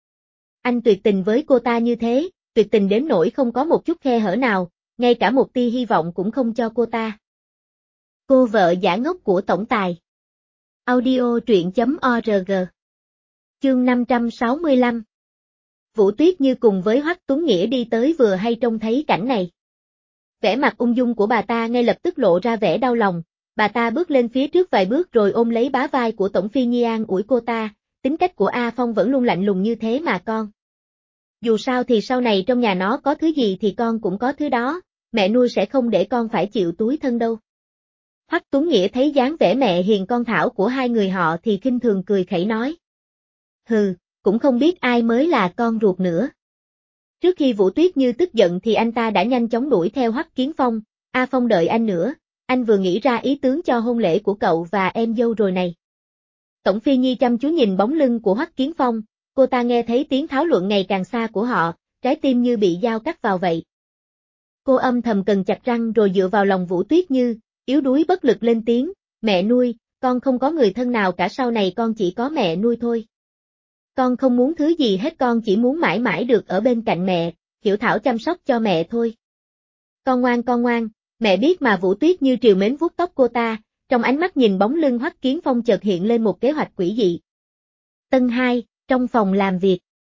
Anh tuyệt tình với cô ta như thế, tuyệt tình đến nỗi không có một chút khe hở nào, ngay cả một tia hy vọng cũng không cho cô ta. Cô vợ giả ngốc của tổng tài. Audio truyện.org. Chương 565. Vũ Tuyết Như cùng với Hoắc Tuấn Nghĩa đi tới vừa hay trông thấy cảnh này. Vẻ mặt ung dung của bà ta ngay lập tức lộ ra vẻ đau lòng, bà ta bước lên phía trước vài bước rồi ôm lấy bá vai của Tổng Phi Nhi an ủi cô ta, tính cách của A Phong vẫn luôn lạnh lùng như thế mà con. Dù sao thì sau này trong nhà nó có thứ gì thì con cũng có thứ đó, mẹ nuôi sẽ không để con phải chịu túi thân đâu. Hoắc Tuấn Nghĩa thấy dáng vẻ mẹ hiền con thảo của hai người họ thì khinh thường cười khẩy nói. Hừ, cũng không biết ai mới là con ruột nữa. Trước khi Vũ Tuyết Như tức giận thì anh ta đã nhanh chóng đuổi theo Hoắc Kiến Phong, A Phong đợi anh nữa, anh vừa nghĩ ra ý tướng cho hôn lễ của cậu và em dâu rồi này. Tổng Phi Nhi chăm chú nhìn bóng lưng của Hoắc Kiến Phong, cô ta nghe thấy tiếng thảo luận ngày càng xa của họ, trái tim như bị dao cắt vào vậy. Cô âm thầm cần chặt răng rồi dựa vào lòng Vũ Tuyết Như, yếu đuối bất lực lên tiếng, mẹ nuôi, con không có người thân nào cả sau này con chỉ có mẹ nuôi thôi. Con không muốn thứ gì hết con chỉ muốn mãi mãi được ở bên cạnh mẹ, hiểu thảo chăm sóc cho mẹ thôi. Con ngoan, mẹ biết mà. Vũ Tuyết Như trìu mến vuốt tóc cô ta, trong ánh mắt nhìn bóng lưng Hoắc Kiến Phong chợt hiện lên một kế hoạch quỷ dị. Tân 2, trong phòng làm việc.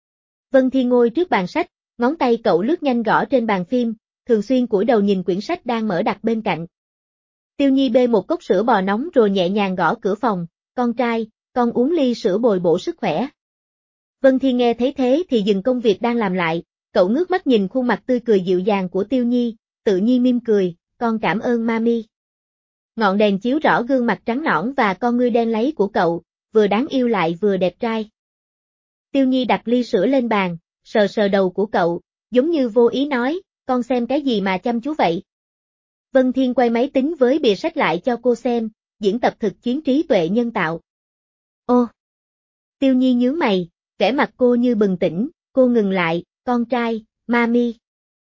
Vân Thiên ngồi trước bàn sách, ngón tay cậu lướt nhanh gõ trên bàn phim, thường xuyên cúi đầu nhìn quyển sách đang mở đặt bên cạnh. Tiêu Nhi bê một cốc sữa bò nóng rồi nhẹ nhàng gõ cửa phòng, con trai, con uống ly sữa bồi bổ sức khỏe. Vân Thiên nghe thấy thế thì dừng công việc đang làm lại, cậu ngước mắt nhìn khuôn mặt tươi cười dịu dàng của Tiêu Nhi, tự nhiên mỉm cười, con cảm ơn mami. Ngọn đèn chiếu rõ gương mặt trắng nõn và con ngươi đen láy của cậu, vừa đáng yêu lại vừa đẹp trai. Tiêu Nhi đặt ly sữa lên bàn, sờ sờ đầu của cậu, giống như vô ý nói, con xem cái gì mà chăm chú vậy. Vân Thiên quay máy tính với bìa sách lại cho cô xem, diễn tập thực chiến trí tuệ nhân tạo. Ô! Tiêu Nhi nhướng mày, vẻ mặt cô như bừng tỉnh, cô ngừng lại, con trai, mami.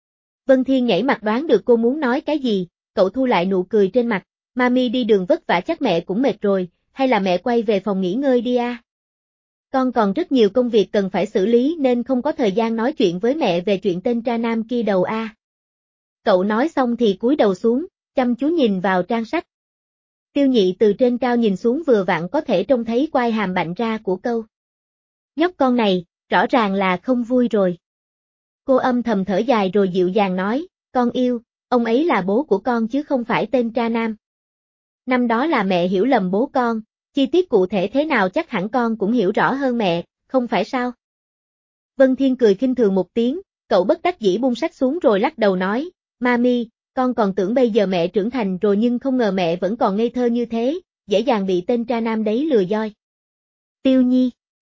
Vân Thiên nhảy mặt đoán được cô muốn nói cái gì, cậu thu lại nụ cười trên mặt, mami đi đường vất vả chắc mẹ cũng mệt rồi, hay là mẹ quay về phòng nghỉ ngơi đi à? Con còn rất nhiều công việc cần phải xử lý nên không có thời gian nói chuyện với mẹ về chuyện tên tra nam kia đâu à. Cậu nói xong thì cúi đầu xuống, chăm chú nhìn vào trang sách. Tiêu Nhị từ trên cao nhìn xuống vừa vặn có thể trông thấy quai hàm bạnh ra của câu. Nhóc con này, rõ ràng là không vui rồi. Cô âm thầm thở dài rồi dịu dàng nói, con yêu, ông ấy là bố của con chứ không phải tên tra nam. Năm đó là mẹ hiểu lầm bố con, chi tiết cụ thể thế nào chắc hẳn con cũng hiểu rõ hơn mẹ, không phải sao? Vân Thiên cười khinh thường một tiếng, cậu bất đắc dĩ buông sách xuống rồi lắc đầu nói, mami, con còn tưởng bây giờ mẹ trưởng thành rồi nhưng không ngờ mẹ vẫn còn ngây thơ như thế, dễ dàng bị tên tra nam đấy lừa dối. Tiêu Nhi.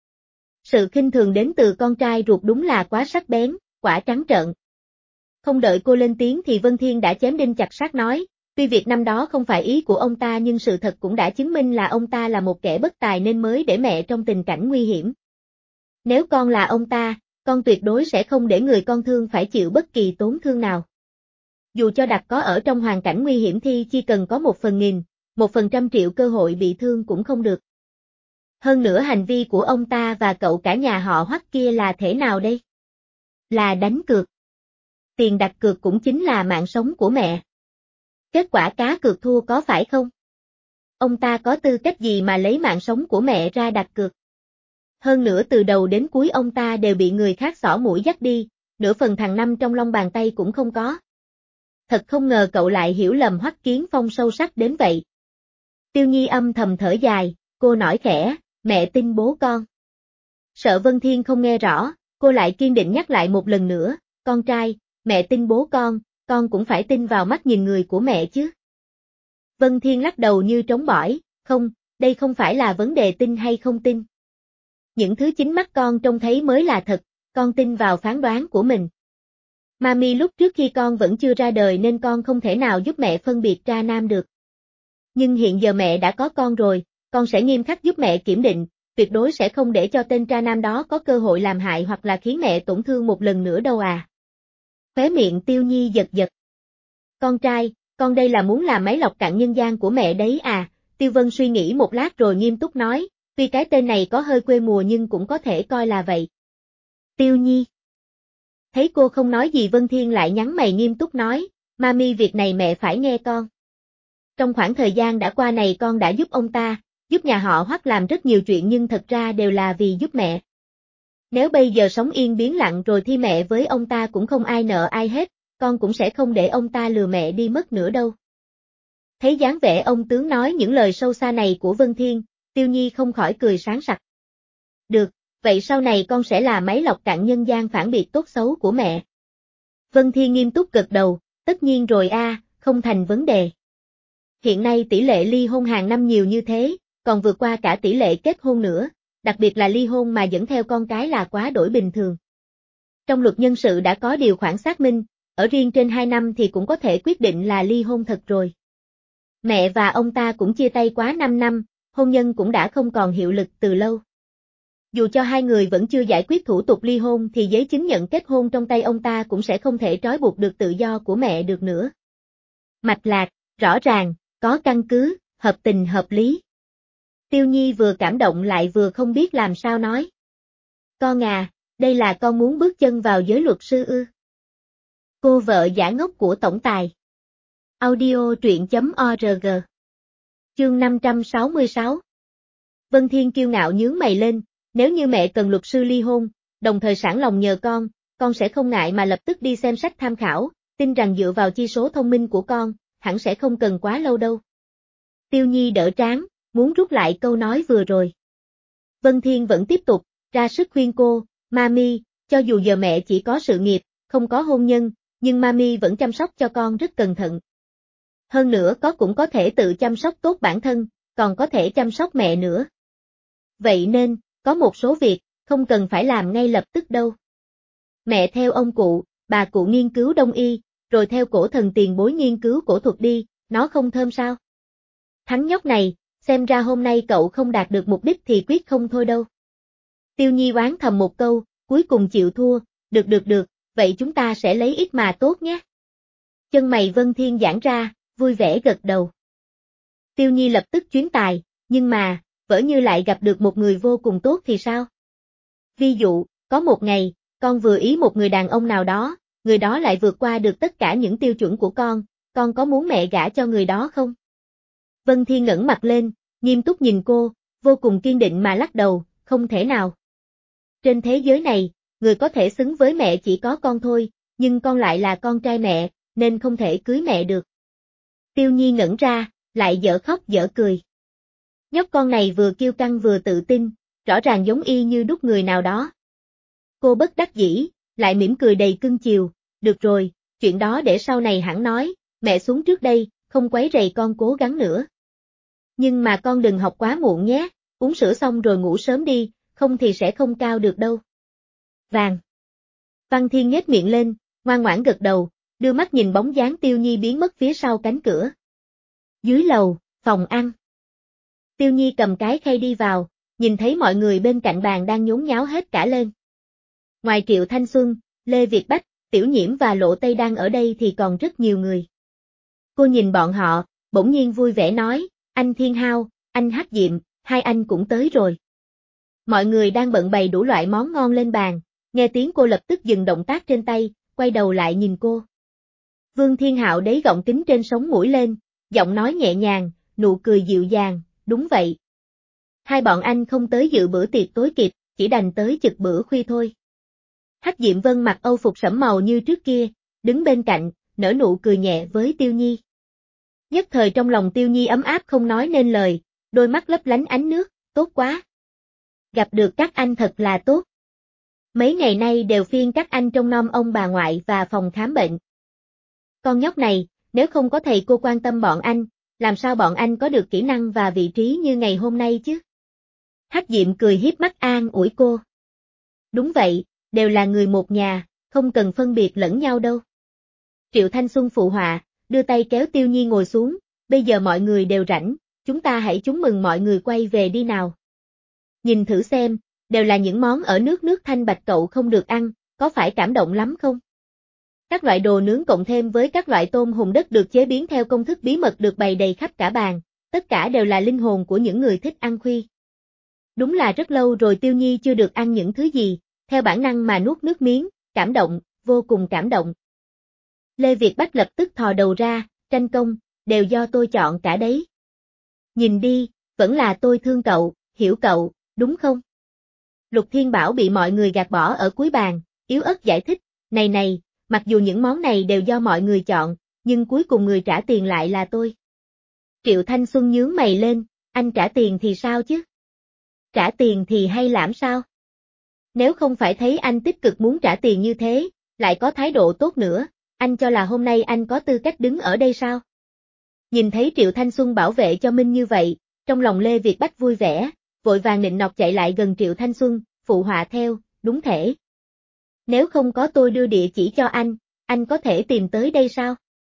Sự khinh thường đến từ con trai ruột đúng là quá sắc bén, quả trắng trợn. Không đợi cô lên tiếng thì Vân Thiên đã chém đinh chặt sắt nói, Tuy việc năm đó không phải ý của ông ta nhưng sự thật cũng đã chứng minh là ông ta là một kẻ bất tài nên mới để mẹ trong tình cảnh nguy hiểm. Nếu con là ông ta, con tuyệt đối sẽ không để người con thương phải chịu bất kỳ tổn thương nào. Dù cho Đặc có ở trong hoàn cảnh nguy hiểm thì chỉ cần có 1/1000, 1/100.000.000 cơ hội bị thương cũng không được. Hơn nữa hành vi của ông ta và cậu cả nhà họ Hoắc kia là thế nào đây? Là đánh cược. Tiền đặt cược cũng chính là mạng sống của mẹ. Kết quả cá cược thua có phải không? Ông ta có tư cách gì mà lấy mạng sống của mẹ ra đặt cược? Hơn nữa từ đầu đến cuối ông ta đều bị người khác xỏ mũi dắt đi, nửa phần thằng Năm trong lòng bàn tay cũng không có. Thật không ngờ cậu lại hiểu lầm Hoắc Kiến Phong sâu sắc đến vậy. Tiêu Nhi âm thầm thở dài, cô nói khẽ, mẹ tin bố con. Sợ Vân Thiên không nghe rõ, cô lại kiên định nhắc lại một lần nữa, con trai, mẹ tin bố con cũng phải tin vào mắt nhìn người của mẹ chứ. Vân Thiên lắc đầu như trống bỏi, không, đây không phải là vấn đề tin hay không tin. Những thứ chính mắt con trông thấy mới là thật, con tin vào phán đoán của mình. Mami lúc trước khi con vẫn chưa ra đời nên con không thể nào giúp mẹ phân biệt tra nam được. Nhưng hiện giờ mẹ đã có con rồi, con sẽ nghiêm khắc giúp mẹ kiểm định, tuyệt đối sẽ không để cho tên tra nam đó có cơ hội làm hại hoặc là khiến mẹ tổn thương một lần nữa đâu à. Khóe miệng Tiêu Nhi giật giật. Con trai, con đây là muốn làm máy lọc cặn nhân gian của mẹ đấy à, Tiêu Vân suy nghĩ một lát rồi nghiêm túc nói, tuy cái tên này có hơi quê mùa nhưng cũng có thể coi là vậy. Tiêu Nhi. Thấy cô không nói gì Vân Thiên lại nhắn mày nghiêm túc nói, Mami việc này mẹ phải nghe con. Trong khoảng thời gian đã qua này con đã giúp ông ta, giúp nhà họ Hoắc làm rất nhiều chuyện nhưng thật ra đều là vì giúp mẹ. Nếu bây giờ sống yên biến lặng rồi thì mẹ với ông ta cũng không ai nợ ai hết, con cũng sẽ không để ông ta lừa mẹ đi mất nữa đâu. Thấy dáng vẻ ông tướng nói những lời sâu xa này của Vân Thiên, Tiêu Nhi không khỏi cười sáng sặc. Được, vậy sau này con sẽ là máy lọc cặn nhân gian phản biệt tốt xấu của mẹ. Vân Thiên nghiêm túc gật đầu, tất nhiên rồi a, không thành vấn đề. Hiện nay tỷ lệ ly hôn hàng năm nhiều như thế, còn vượt qua cả tỷ lệ kết hôn nữa, đặc biệt là ly hôn mà dẫn theo con cái là quá đổi bình thường. Trong luật nhân sự đã có điều khoản xác minh, ở riêng trên 2 năm thì cũng có thể quyết định là ly hôn thật rồi. Mẹ và ông ta cũng chia tay quá 5 năm, hôn nhân cũng đã không còn hiệu lực từ lâu. Dù cho hai người vẫn chưa giải quyết thủ tục ly hôn thì giấy chứng nhận kết hôn trong tay ông ta cũng sẽ không thể trói buộc được tự do của mẹ được nữa. Mạch lạc, rõ ràng, có căn cứ, hợp tình hợp lý. Tiêu Nhi vừa cảm động lại vừa không biết làm sao nói. Con à, đây là con muốn bước chân vào giới luật sư ư? Cô vợ giả ngốc của tổng tài. Audio truyện.org. Chương 566. Vân Thiên kiêu ngạo nhướng mày lên, nếu như mẹ cần luật sư ly hôn, đồng thời sẵn lòng nhờ con sẽ không ngại mà lập tức đi xem sách tham khảo, tin rằng dựa vào chi số thông minh của con, hẳn sẽ không cần quá lâu đâu. Tiêu Nhi đỡ trán, muốn rút lại câu nói vừa rồi. Vân Thiên vẫn tiếp tục, ra sức khuyên cô, Mami, cho dù giờ mẹ chỉ có sự nghiệp, không có hôn nhân, nhưng Mami vẫn chăm sóc cho con rất cẩn thận. Hơn nữa cũng có thể tự chăm sóc tốt bản thân, còn có thể chăm sóc mẹ nữa. Vậy nên, có một số việc, không cần phải làm ngay lập tức đâu. Mẹ theo ông cụ, bà cụ nghiên cứu đông y, rồi theo cổ thần tiền bối nghiên cứu cổ thuật đi, nó không thơm sao? Thằng nhóc này, xem ra hôm nay cậu không đạt được mục đích thì quyết không thôi đâu. Tiêu Nhi oán thầm một câu, cuối cùng chịu thua, được, vậy chúng ta sẽ lấy ít mà tốt nhé. Chân mày Vân Thiên giãn ra, vui vẻ gật đầu. Tiêu Nhi lập tức chuyến tài, nhưng mà, vỡ như lại gặp được một người vô cùng tốt thì sao? Ví dụ, có một ngày, con vừa ý một người đàn ông nào đó, người đó lại vượt qua được tất cả những tiêu chuẩn của con có muốn mẹ gả cho người đó không? Vân Thiên ngẩng mặt lên, nghiêm túc nhìn cô, vô cùng kiên định mà lắc đầu, không thể nào. Trên thế giới này, người có thể xứng với mẹ chỉ có con thôi, nhưng con lại là con trai mẹ, nên không thể cưới mẹ được. Tiêu Nhi ngẩn ra, lại dở khóc dở cười. Nhóc con này vừa kiêu căng vừa tự tin, rõ ràng giống y như đúc người nào đó. Cô bất đắc dĩ, lại mỉm cười đầy cưng chiều, được rồi, chuyện đó để sau này hẳn nói, mẹ xuống trước đây, không quấy rầy con cố gắng nữa. Nhưng mà con đừng học quá muộn nhé, uống sữa xong rồi ngủ sớm đi, không thì sẽ không cao được đâu. Vàng. Văn Thiên nhếch miệng lên, ngoan ngoãn gật đầu, đưa mắt nhìn bóng dáng Tiêu Nhi biến mất phía sau cánh cửa. Dưới lầu, phòng ăn. Tiêu Nhi cầm cái khay đi vào, nhìn thấy mọi người bên cạnh bàn đang nhốn nháo hết cả lên. Ngoài Triệu Thanh Xuân, Lê Việt Bách, Tiểu Nhiễm và Lộ Tây đang ở đây thì còn rất nhiều người. Cô nhìn bọn họ, bỗng nhiên vui vẻ nói, anh Thiên Hao, anh Hắc Diệm, hai anh cũng tới rồi. Mọi người đang bận bày đủ loại món ngon lên bàn, nghe tiếng cô lập tức dừng động tác trên tay, quay đầu lại nhìn cô. Vương Thiên Hạo đấy gọng kính trên sống mũi lên, giọng nói nhẹ nhàng, nụ cười dịu dàng, đúng vậy. Hai bọn anh không tới dự bữa tiệc tối kịp, chỉ đành tới chực bữa khuya thôi. Hắc Diệm Vân mặc âu phục sẫm màu như trước kia, đứng bên cạnh, nở nụ cười nhẹ với Tiêu Nhi. Nhất thời trong lòng Tiêu Nhi ấm áp không nói nên lời, đôi mắt lấp lánh ánh nước, tốt quá. Gặp được các anh thật là tốt. Mấy ngày nay đều phiên các anh trông nom ông bà ngoại và phòng khám bệnh. Con nhóc này, nếu không có thầy cô quan tâm bọn anh, làm sao bọn anh có được kỹ năng và vị trí như ngày hôm nay chứ? Hắc Diệm cười hiếp mắt an ủi cô. Đúng vậy, đều là người một nhà, không cần phân biệt lẫn nhau đâu. Triệu Thanh Xuân phụ họa, đưa tay kéo Tiêu Nhi ngồi xuống, bây giờ mọi người đều rảnh, chúng ta hãy chúc mừng mọi người quay về đi nào. Nhìn thử xem, đều là những món ở nước thanh bạch cậu không được ăn, có phải cảm động lắm không? Các loại đồ nướng cộng thêm với các loại tôm hùm đất được chế biến theo công thức bí mật được bày đầy khắp cả bàn, tất cả đều là linh hồn của những người thích ăn khuya. Đúng là rất lâu rồi Tiêu Nhi chưa được ăn những thứ gì, theo bản năng mà nuốt nước miếng, cảm động, vô cùng cảm động. Lê Việt Bách lập tức thò đầu ra, tranh công, đều do tôi chọn cả đấy. Nhìn đi, vẫn là tôi thương cậu, hiểu cậu, đúng không? Lục Thiên Bảo bị mọi người gạt bỏ ở cuối bàn, yếu ớt giải thích, này, mặc dù những món này đều do mọi người chọn, nhưng cuối cùng người trả tiền lại là tôi. Triệu Thanh Xuân nhướng mày lên, anh trả tiền thì sao chứ? Trả tiền thì hay làm sao? Nếu không phải thấy anh tích cực muốn trả tiền như thế, lại có thái độ tốt nữa, anh cho là hôm nay anh có tư cách đứng ở đây sao? Nhìn thấy Triệu Thanh Xuân bảo vệ cho Minh như vậy, trong lòng Lê Việt Bách vui vẻ, vội vàng nịnh nọt chạy lại gần Triệu Thanh Xuân, phụ họa theo, đúng thể. Nếu không có tôi đưa địa chỉ cho anh có thể tìm tới đây sao?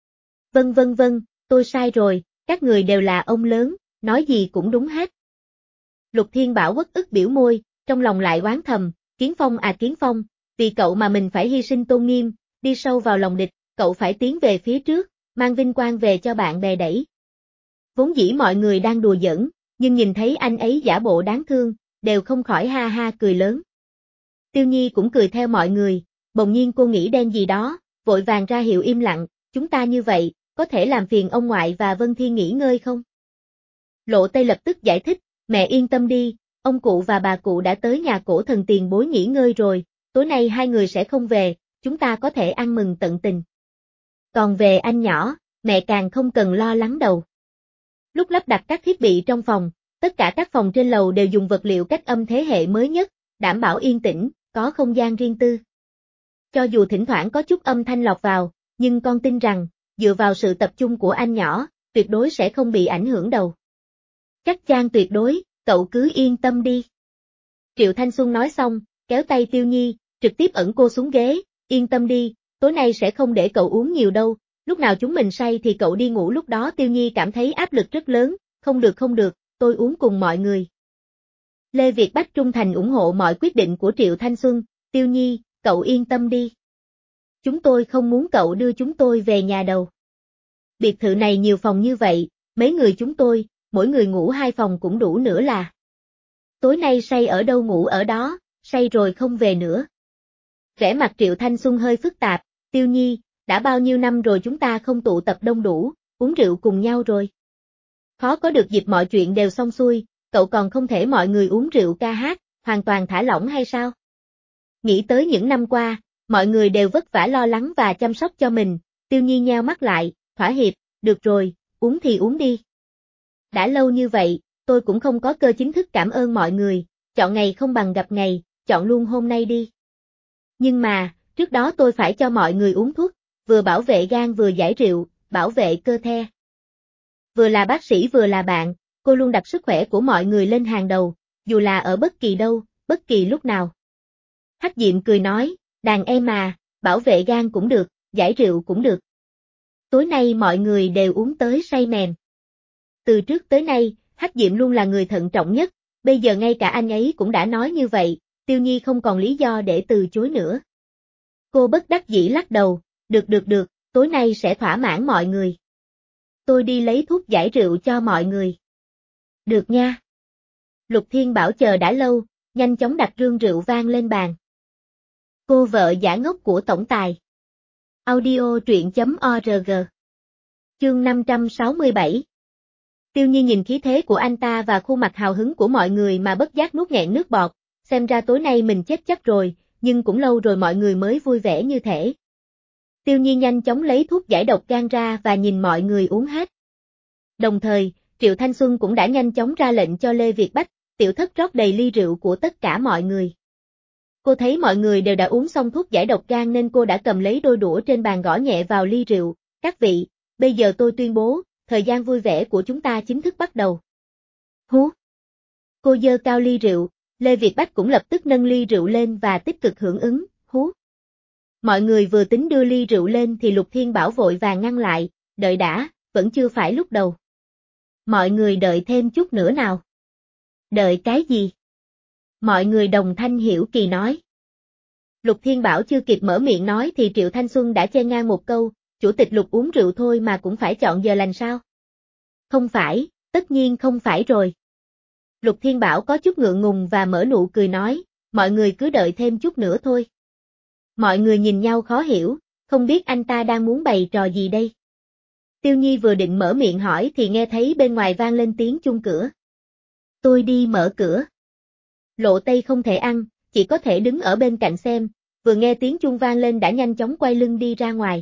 Vâng, tôi sai rồi, các người đều là ông lớn, nói gì cũng đúng hết. Lục Thiên Bảo uất ức biểu môi, trong lòng lại oán thầm, Kiến Phong, vì cậu mà mình phải hy sinh tôn nghiêm, đi sâu vào lòng địch, cậu phải tiến về phía trước, mang vinh quang về cho bạn bè đẩy. Vốn dĩ mọi người đang đùa giỡn, nhưng nhìn thấy anh ấy giả bộ đáng thương, đều không khỏi ha ha cười lớn. Tiêu Nhi cũng cười theo mọi người, bỗng nhiên cô nghĩ đến gì đó, vội vàng ra hiệu im lặng, chúng ta như vậy, có thể làm phiền ông ngoại và Vân Thiên nghỉ ngơi không? Lộ Tây lập tức giải thích, mẹ yên tâm đi, ông cụ và bà cụ đã tới nhà cổ thần tiền bối nghỉ ngơi rồi, tối nay hai người sẽ không về, chúng ta có thể ăn mừng tận tình. Còn về anh nhỏ, mẹ càng không cần lo lắng đâu. Lúc lắp đặt các thiết bị trong phòng, tất cả các phòng trên lầu đều dùng vật liệu cách âm thế hệ mới nhất, đảm bảo yên tĩnh, có không gian riêng tư. Cho dù thỉnh thoảng có chút âm thanh lọt vào, nhưng con tin rằng, dựa vào sự tập trung của anh nhỏ, tuyệt đối sẽ không bị ảnh hưởng đâu. Chắc chắn tuyệt đối, cậu cứ yên tâm đi. Triệu Thanh Xuân nói xong, kéo tay Tiêu Nhi, trực tiếp ẩn cô xuống ghế, yên tâm đi, tối nay sẽ không để cậu uống nhiều đâu, lúc nào chúng mình say thì cậu đi ngủ lúc đó. Tiêu Nhi cảm thấy áp lực rất lớn, không được, tôi uống cùng mọi người. Lê Việt Bách trung thành ủng hộ mọi quyết định của Triệu Thanh Xuân, Tiêu Nhi, cậu yên tâm đi. Chúng tôi không muốn cậu đưa chúng tôi về nhà đâu. Biệt thự này nhiều phòng như vậy, mấy người chúng tôi, mỗi người ngủ 2 phòng cũng đủ nữa là. Tối nay say ở đâu ngủ ở đó, say rồi không về nữa. Vẻ mặt Triệu Thanh Xuân hơi phức tạp, Tiêu Nhi, đã bao nhiêu năm rồi chúng ta không tụ tập đông đủ, uống rượu cùng nhau rồi. Khó có được dịp mọi chuyện đều xong xuôi, cậu còn không thể mọi người uống rượu ca hát, hoàn toàn thả lỏng hay sao? Nghĩ tới những năm qua, mọi người đều vất vả lo lắng và chăm sóc cho mình, Tiêu Nhi nheo mắt lại, thỏa hiệp, được rồi, uống thì uống đi. Đã lâu như vậy, tôi cũng không có cơ chính thức cảm ơn mọi người, chọn ngày không bằng gặp ngày, chọn luôn hôm nay đi. Nhưng mà, trước đó tôi phải cho mọi người uống thuốc, vừa bảo vệ gan vừa giải rượu, bảo vệ cơ thể. Vừa là bác sĩ vừa là bạn, cô luôn đặt sức khỏe của mọi người lên hàng đầu, dù là ở bất kỳ đâu, bất kỳ lúc nào. Hắc Diệm cười nói, đàn em mà, bảo vệ gan cũng được, giải rượu cũng được. Tối nay mọi người đều uống tới say mềm. Từ trước tới nay, Hách Diệm luôn là người thận trọng nhất, bây giờ ngay cả anh ấy cũng đã nói như vậy, Tiêu Nhi không còn lý do để từ chối nữa. Cô bất đắc dĩ lắc đầu, được, tối nay sẽ thỏa mãn mọi người. Tôi đi lấy thuốc giải rượu cho mọi người. Được nha. Lục Thiên Bảo chờ đã lâu, nhanh chóng đặt rương rượu vang lên bàn. Cô vợ giả ngốc của tổng tài. Audio truyện.org. Chương 567. Tiêu Nhi nhìn khí thế của anh ta và khuôn mặt hào hứng của mọi người mà bất giác nuốt nghẹn nước bọt, xem ra tối nay mình chết chắc rồi, nhưng cũng lâu rồi mọi người mới vui vẻ như thể. Tiêu Nhi nhanh chóng lấy thuốc giải độc gan ra và nhìn mọi người uống hết. Đồng thời, Triệu Thanh Xuân cũng đã nhanh chóng ra lệnh cho Lê Việt Bách, tiểu thất rót đầy ly rượu của tất cả mọi người. Cô thấy mọi người đều đã uống xong thuốc giải độc gan nên cô đã cầm lấy đôi đũa trên bàn gõ nhẹ vào ly rượu. Các vị, bây giờ tôi tuyên bố, thời gian vui vẻ của chúng ta chính thức bắt đầu. Hú! Cô giơ cao ly rượu, Lê Việt Bách cũng lập tức nâng ly rượu lên và tích cực hưởng ứng, hú! Mọi người vừa tính đưa ly rượu lên thì Lục Thiên Bảo vội vàng ngăn lại, đợi đã, vẫn chưa phải lúc đầu. Mọi người đợi thêm chút nữa nào. Đợi cái gì? Mọi người đồng thanh hiểu kỳ nói. Lục Thiên Bảo chưa kịp mở miệng nói thì Triệu Thanh Xuân đã chen ngang một câu, chủ tịch Lục uống rượu thôi mà cũng phải chọn giờ lành sao? Không phải, tất nhiên không phải rồi. Lục Thiên Bảo có chút ngượng ngùng và mở nụ cười nói, mọi người cứ đợi thêm chút nữa thôi. Mọi người nhìn nhau khó hiểu, không biết anh ta đang muốn bày trò gì đây. Tiêu Nhi vừa định mở miệng hỏi thì nghe thấy bên ngoài vang lên tiếng chuông cửa. Tôi đi mở cửa. Lộ Tây không thể ăn, chỉ có thể đứng ở bên cạnh xem, vừa nghe tiếng chuông vang lên đã nhanh chóng quay lưng đi ra ngoài.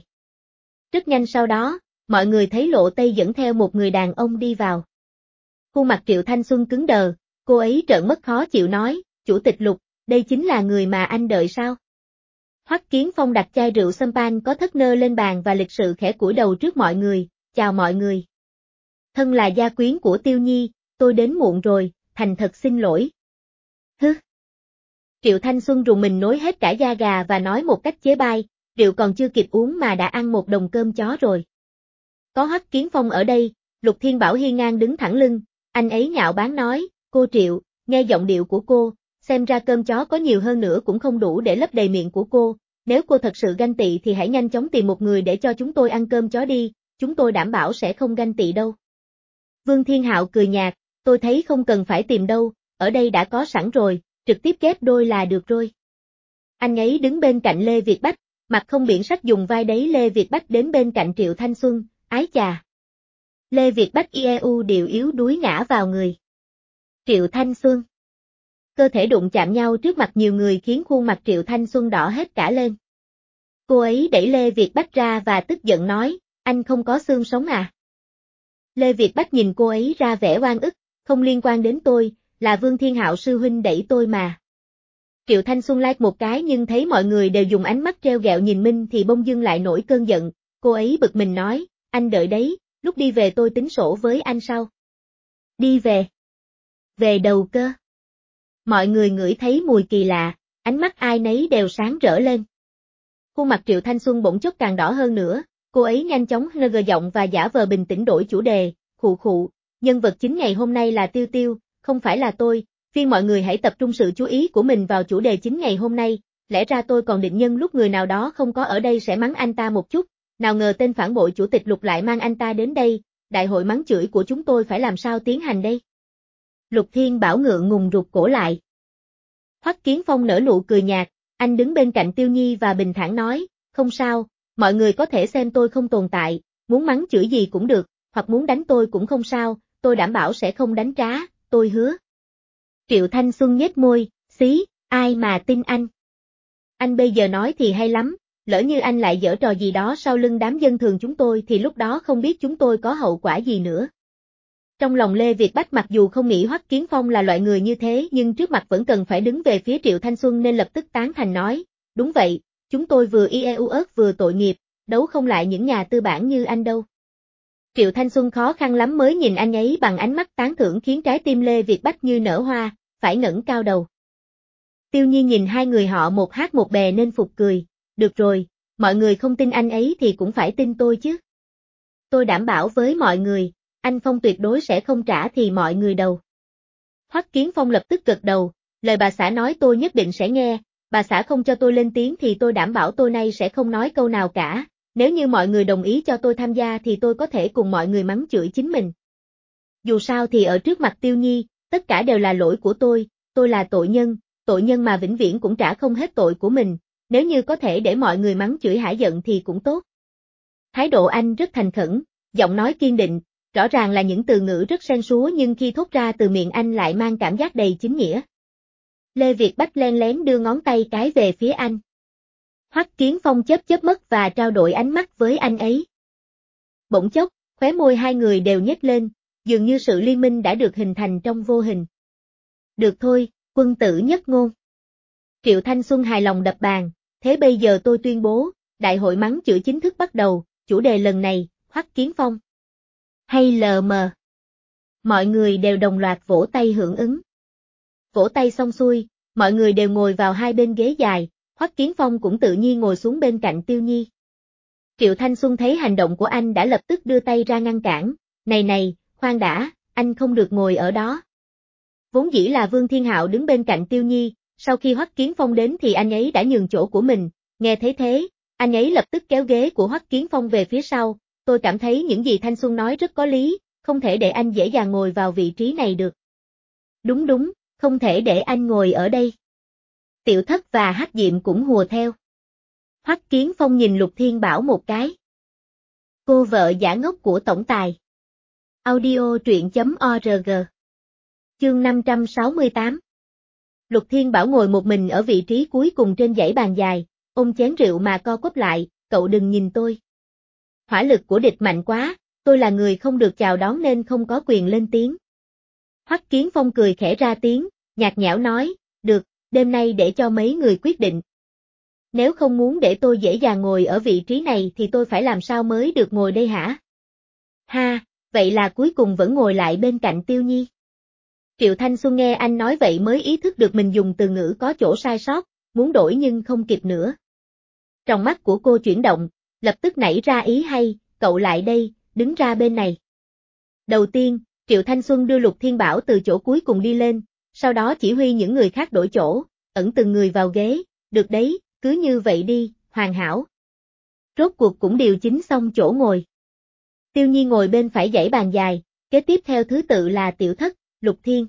Rất nhanh sau đó, mọi người thấy Lộ Tây dẫn theo một người đàn ông đi vào. Khuôn mặt Triệu Thanh Xuân cứng đờ, cô ấy trợn mắt khó chịu nói, chủ tịch Lục, đây chính là người mà anh đợi sao? Hoắc Kiến Phong đặt chai rượu champagne có thất nơ lên bàn và lịch sự khẽ cúi đầu trước mọi người, chào mọi người. Thân là gia quyến của Tiêu Nhi, tôi đến muộn rồi, thành thật xin lỗi. Hứ! Triệu Thanh Xuân rùng mình nối hết cả da gà và nói một cách chế bai, rượu còn chưa kịp uống mà đã ăn một đồng cơm chó rồi. Có Hoắc Kiến Phong ở đây, Lục Thiên Bảo hiên ngang đứng thẳng lưng, anh ấy nhạo báng nói, cô Triệu, nghe giọng điệu của cô, xem ra cơm chó có nhiều hơn nữa cũng không đủ để lấp đầy miệng của cô, nếu cô thật sự ganh tị thì hãy nhanh chóng tìm một người để cho chúng tôi ăn cơm chó đi, chúng tôi đảm bảo sẽ không ganh tị đâu. Vương Thiên Hạo cười nhạt, tôi thấy không cần phải tìm đâu, ở đây đã có sẵn rồi, trực tiếp ghép đôi là được rồi. Anh ấy đứng bên cạnh Lê Việt Bách, mặt không biển sắc dùng vai đẩy Lê Việt Bách đến bên cạnh Triệu Thanh Xuân, ái chà. Lê Việt Bách ieu điệu yếu đuối ngã vào người. Triệu Thanh Xuân. Cơ thể đụng chạm nhau trước mặt nhiều người khiến khuôn mặt Triệu Thanh Xuân đỏ hết cả lên. Cô ấy đẩy Lê Việt Bách ra và tức giận nói, anh không có xương sống à? Lê Việt Bách nhìn cô ấy ra vẻ oan ức, không liên quan đến tôi, là Vương Thiên Hạo sư huynh đẩy tôi mà. Triệu Thanh Xuân like một cái nhưng thấy mọi người đều dùng ánh mắt treo gẹo nhìn mình thì bỗng dưng lại nổi cơn giận, cô ấy bực mình nói, anh đợi đấy, lúc đi về tôi tính sổ với anh sau. Đi về. Về đầu cơ. Mọi người ngửi thấy mùi kỳ lạ, ánh mắt ai nấy đều sáng rỡ lên. Khuôn mặt Triệu Thanh Xuân bỗng chốc càng đỏ hơn nữa, cô ấy nhanh chóng nâng giọng và giả vờ bình tĩnh đổi chủ đề, khụ, nhân vật chính ngày hôm nay là Tiêu Tiêu, không phải là tôi, phiên mọi người hãy tập trung sự chú ý của mình vào chủ đề chính ngày hôm nay, lẽ ra tôi còn định nhân lúc người nào đó không có ở đây sẽ mắng anh ta một chút, nào ngờ tên phản bội chủ tịch Lục lại mang anh ta đến đây, đại hội mắng chửi của chúng tôi phải làm sao tiến hành đây? Lục Thiên Bảo ngượng ngùng rụt cổ lại. Hoắc Kiến Phong nở nụ cười nhạt, anh đứng bên cạnh Tiêu Nhi và bình thản nói, không sao, mọi người có thể xem tôi không tồn tại, muốn mắng chửi gì cũng được, hoặc muốn đánh tôi cũng không sao, tôi đảm bảo sẽ không đánh trá, tôi hứa. Triệu Thanh Xuân nhếch môi, xí, ai mà tin anh. Anh bây giờ nói thì hay lắm, lỡ như anh lại giở trò gì đó sau lưng đám dân thường chúng tôi thì lúc đó không biết chúng tôi có hậu quả gì nữa. Trong lòng Lê Việt Bách mặc dù không nghĩ Hoắc Kiến Phong là loại người như thế nhưng trước mặt vẫn cần phải đứng về phía Triệu Thanh Xuân nên lập tức tán thành nói, đúng vậy, chúng tôi vừa ieu ớt vừa tội nghiệp, đấu không lại những nhà tư bản như anh đâu. Triệu Thanh Xuân khó khăn lắm mới nhìn anh ấy bằng ánh mắt tán thưởng khiến trái tim Lê Việt Bách như nở hoa, phải ngẩng cao đầu. Tiêu Nhi nhìn hai người họ một hát một bè nên phục cười, được rồi, mọi người không tin anh ấy thì cũng phải tin tôi chứ. Tôi đảm bảo với mọi người, anh Phong tuyệt đối sẽ không trả thì mọi người đầu. Hoắc Kiến Phong lập tức gật đầu, lời bà xã nói tôi nhất định sẽ nghe, bà xã không cho tôi lên tiếng thì tôi đảm bảo tôi nay sẽ không nói câu nào cả, nếu như mọi người đồng ý cho tôi tham gia thì tôi có thể cùng mọi người mắng chửi chính mình. Dù sao thì ở trước mặt Tiêu Nhi, tất cả đều là lỗi của tôi là tội nhân mà vĩnh viễn cũng trả không hết tội của mình, nếu như có thể để mọi người mắng chửi hả giận thì cũng tốt. Thái độ anh rất thành khẩn, giọng nói kiên định, rõ ràng là những từ ngữ rất sen súa nhưng khi thốt ra từ miệng anh lại mang cảm giác đầy chính nghĩa. Lê Việt Bách len lén đưa ngón tay cái về phía anh. Hoắc Kiến Phong chớp mắt và trao đổi ánh mắt với anh ấy. Bỗng chốc, khóe môi hai người đều nhếch lên, dường như sự liên minh đã được hình thành trong vô hình. Được thôi, quân tử nhất ngôn. Triệu Thanh Xuân hài lòng đập bàn, thế bây giờ tôi tuyên bố, đại hội mắng chửi chính thức bắt đầu, chủ đề lần này, Hoắc Kiến Phong. Hay LM. Mọi người đều đồng loạt vỗ tay hưởng ứng. Vỗ tay xong xuôi, mọi người đều ngồi vào hai bên ghế dài, Hoắc Kiến Phong cũng tự nhiên ngồi xuống bên cạnh Tiêu Nhi. Triệu Thanh Xuân thấy hành động của anh đã lập tức đưa tay ra ngăn cản, này, khoan đã, anh không được ngồi ở đó. Vốn dĩ là Vương Thiên Hạo đứng bên cạnh Tiêu Nhi, sau khi Hoắc Kiến Phong đến thì anh ấy đã nhường chỗ của mình, nghe thấy thế, anh ấy lập tức kéo ghế của Hoắc Kiến Phong về phía sau, tôi cảm thấy những gì Thanh Xuân nói rất có lý, không thể để anh dễ dàng ngồi vào vị trí này được. Đúng, không thể để anh ngồi ở đây. Tiểu Thất và Hắc Diệm cũng hùa theo. Hoắc Kiến Phong nhìn Lục Thiên Bảo một cái. Cô vợ giả ngốc của tổng tài. Audio truyện.org. Chương 568. Lục Thiên Bảo ngồi một mình ở vị trí cuối cùng trên dãy bàn dài, ôm chén rượu mà co quắp lại, cậu đừng nhìn tôi. Hỏa lực của địch mạnh quá, tôi là người không được chào đón nên không có quyền lên tiếng. Hoắc Kiến Phong cười khẽ ra tiếng, nhạt nhẽo nói, được, đêm nay để cho mấy người quyết định. Nếu không muốn để tôi dễ dàng ngồi ở vị trí này thì tôi phải làm sao mới được ngồi đây hả? Ha, vậy là cuối cùng vẫn ngồi lại bên cạnh Tiêu Nhi. Triệu Thanh Xuân nghe anh nói vậy mới ý thức được mình dùng từ ngữ có chỗ sai sót, muốn đổi nhưng không kịp nữa. Trong mắt của cô chuyển động, lập tức nảy ra ý hay, cậu lại đây, đứng ra bên này. Đầu tiên, Triệu Thanh Xuân đưa Lục Thiên Bảo từ chỗ cuối cùng đi lên, sau đó chỉ huy những người khác đổi chỗ, ẩn từng người vào ghế, được đấy, cứ như vậy đi, hoàn hảo. Rốt cuộc cũng điều chỉnh xong chỗ ngồi. Tiêu Nhi ngồi bên phải dãy bàn dài, kế tiếp theo thứ tự là Tiểu Thất, Lục Thiên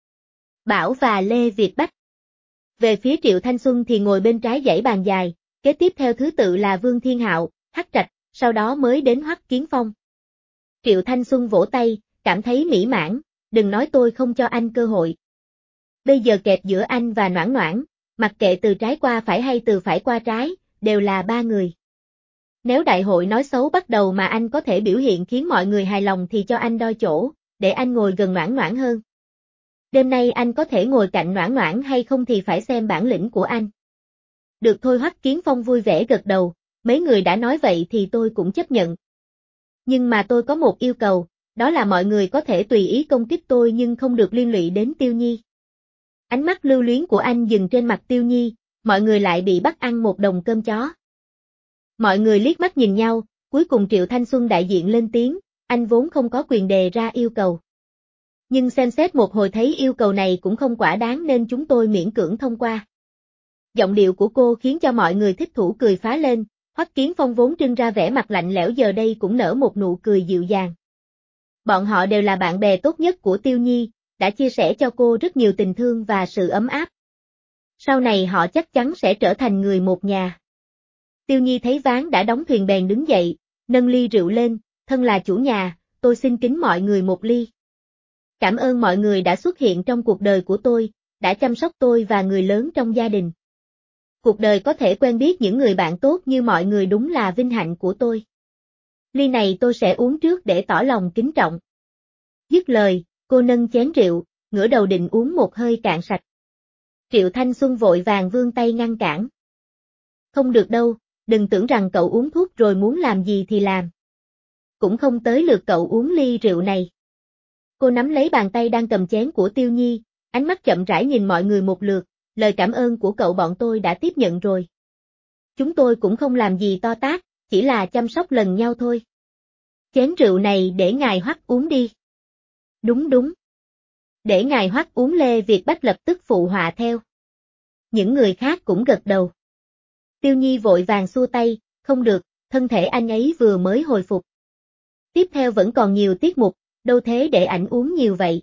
Bảo và Lê Việt Bách. Về phía Triệu Thanh Xuân thì ngồi bên trái dãy bàn dài, kế tiếp theo thứ tự là Vương Thiên Hạo, Hắc Trạch, sau đó mới đến Hoắc Kiến Phong. Triệu Thanh Xuân vỗ tay, cảm thấy mỹ mãn, đừng nói tôi không cho anh cơ hội. Bây giờ kẹp giữa anh và Noãn Noãn, mặc kệ từ trái qua phải hay từ phải qua trái, đều là ba người. Nếu đại hội nói xấu bắt đầu mà anh có thể biểu hiện khiến mọi người hài lòng thì cho anh đôi chỗ, để anh ngồi gần Noãn Noãn hơn. Đêm nay anh có thể ngồi cạnh Noãn Noãn hay không thì phải xem bản lĩnh của anh. Được thôi, Hoắc Kiến Phong vui vẻ gật đầu, mấy người đã nói vậy thì tôi cũng chấp nhận. Nhưng mà tôi có một yêu cầu, đó là mọi người có thể tùy ý công kích tôi nhưng không được liên lụy đến Tiêu Nhi. Ánh mắt lưu luyến của anh dừng trên mặt Tiêu Nhi, mọi người lại bị bắt ăn một đồng cơm chó. Mọi người liếc mắt nhìn nhau, cuối cùng Triệu Thanh Xuân đại diện lên tiếng, anh vốn không có quyền đề ra yêu cầu. Nhưng xem xét một hồi thấy yêu cầu này cũng không quả đáng nên chúng tôi miễn cưỡng thông qua. Giọng điệu của cô khiến cho mọi người thích thú cười phá lên, Hoắc Kiến Phong vốn trưng ra vẻ mặt lạnh lẽo giờ đây cũng nở một nụ cười dịu dàng. Bọn họ đều là bạn bè tốt nhất của Tiêu Nhi, đã chia sẻ cho cô rất nhiều tình thương và sự ấm áp. Sau này họ chắc chắn sẽ trở thành người một nhà. Tiêu Nhi thấy ván đã đóng thuyền bèn đứng dậy, nâng ly rượu lên, thân là chủ nhà, tôi xin kính mọi người một ly. Cảm ơn mọi người đã xuất hiện trong cuộc đời của tôi, đã chăm sóc tôi và người lớn trong gia đình. Cuộc đời có thể quen biết những người bạn tốt như mọi người đúng là vinh hạnh của tôi. Ly này tôi sẽ uống trước để tỏ lòng kính trọng. Dứt lời, cô nâng chén rượu, ngửa đầu định uống một hơi cạn sạch. Triệu Thanh Xuân vội vàng vươn tay ngăn cản. Không được đâu, đừng tưởng rằng cậu uống thuốc rồi muốn làm gì thì làm. Cũng không tới lượt cậu uống ly rượu này. Cô nắm lấy bàn tay đang cầm chén của Tiêu Nhi, ánh mắt chậm rãi nhìn mọi người một lượt, lời cảm ơn của cậu bọn tôi đã tiếp nhận rồi. Chúng tôi cũng không làm gì to tát, chỉ là chăm sóc lần nhau thôi. Chén rượu này để ngài Hoắc uống đi. Đúng đúng. Để ngài Hoắc uống. Lê Việt Bách lập tức phụ họa theo. Những người khác cũng gật đầu. Tiêu Nhi vội vàng xua tay, không được, thân thể anh ấy vừa mới hồi phục. Tiếp theo vẫn còn nhiều tiết mục, đâu thế để ảnh uống nhiều vậy.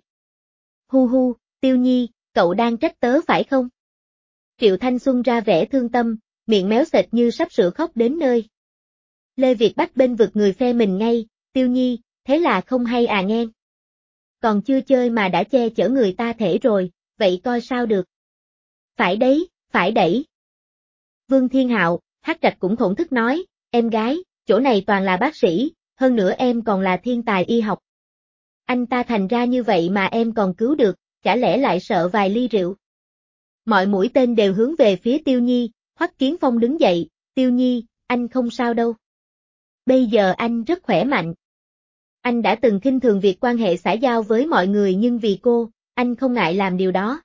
Hu hu, Tiêu Nhi, cậu đang trách tớ phải không? Triệu Thanh Xuân ra vẻ thương tâm, miệng méo sệt như sắp sửa khóc đến nơi. Lê Việt Bách bên vực người phe mình ngay, Tiêu Nhi, thế là không hay à nghe. Còn chưa chơi mà đã che chở người ta thể rồi, vậy coi sao được. Phải đấy, phải đẩy. Vương Thiên Hạo, Hắc Trạch cũng thổn thức nói, em gái, chỗ này toàn là bác sĩ, hơn nữa em còn là thiên tài y học. Anh ta thành ra như vậy mà em còn cứu được, chả lẽ lại sợ vài ly rượu. Mọi mũi tên đều hướng về phía Tiêu Nhi, Hoắc Kiến Phong đứng dậy, Tiêu Nhi, anh không sao đâu. Bây giờ anh rất khỏe mạnh. Anh đã từng khinh thường việc quan hệ xã giao với mọi người nhưng vì cô, anh không ngại làm điều đó.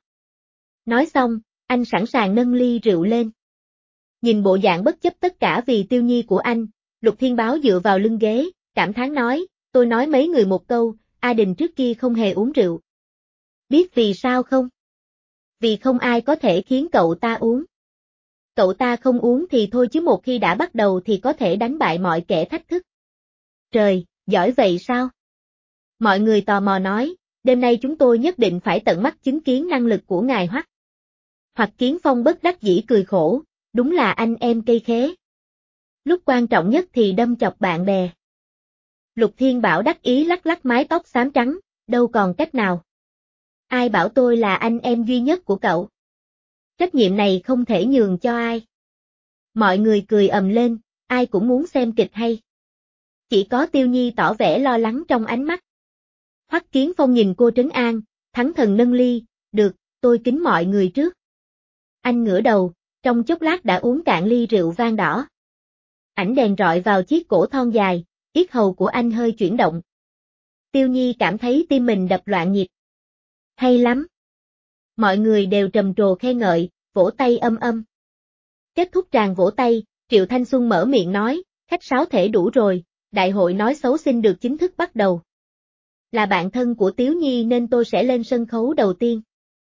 Nói xong, anh sẵn sàng nâng ly rượu lên. Nhìn bộ dạng bất chấp tất cả vì Tiêu Nhi của anh, Lục Thiên Báo dựa vào lưng ghế, cảm thán nói, tôi nói mấy người một câu, A Đình trước kia không hề uống rượu. Biết vì sao không? Vì không ai có thể khiến cậu ta uống. Cậu ta không uống thì thôi chứ một khi đã bắt đầu thì có thể đánh bại mọi kẻ thách thức. Trời, giỏi vậy sao? Mọi người tò mò nói, đêm nay chúng tôi nhất định phải tận mắt chứng kiến năng lực của ngài Hoắc. Hoắc Kiến Phong bất đắc dĩ cười khổ, đúng là anh em cây khế. Lúc quan trọng nhất thì đâm chọc bạn bè. Lục Thiên Bảo đắc ý lắc lắc mái tóc xám trắng, đâu còn cách nào. Ai bảo tôi là anh em duy nhất của cậu? Trách nhiệm này không thể nhường cho ai. Mọi người cười ầm lên, ai cũng muốn xem kịch hay. Chỉ có Tiêu Nhi tỏ vẻ lo lắng trong ánh mắt. Hoắc Kiến Phong nhìn cô trấn an, thắng thần nâng ly, được, tôi kính mọi người trước. Anh ngửa đầu, trong chốc lát đã uống cạn ly rượu vang đỏ. Ánh đèn rọi vào chiếc cổ thon dài, yết hầu của anh hơi chuyển động. Tiêu Nhi cảm thấy tim mình đập loạn nhịp. Hay lắm. Mọi người đều trầm trồ khen ngợi, vỗ tay âm âm. Kết thúc tràng vỗ tay, Triệu Thanh Xuân mở miệng nói, khách sáo thể đủ rồi, đại hội nói xấu xin được chính thức bắt đầu. Là bạn thân của Tiếu Nhi nên tôi sẽ lên sân khấu đầu tiên.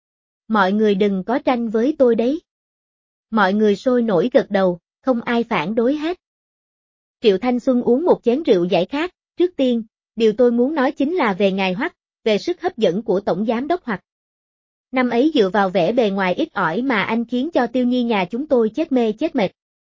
Mọi người đừng có tranh với tôi đấy. Mọi người sôi nổi gật đầu, không ai phản đối hết. Triệu Thanh Xuân uống một chén rượu giải khát, trước tiên, điều tôi muốn nói chính là về ngài Hoắc, về sức hấp dẫn của Tổng Giám Đốc Hoắc. Năm ấy dựa vào vẻ bề ngoài ít ỏi mà anh khiến cho Tiêu Nhi nhà chúng tôi chết mê chết mệt.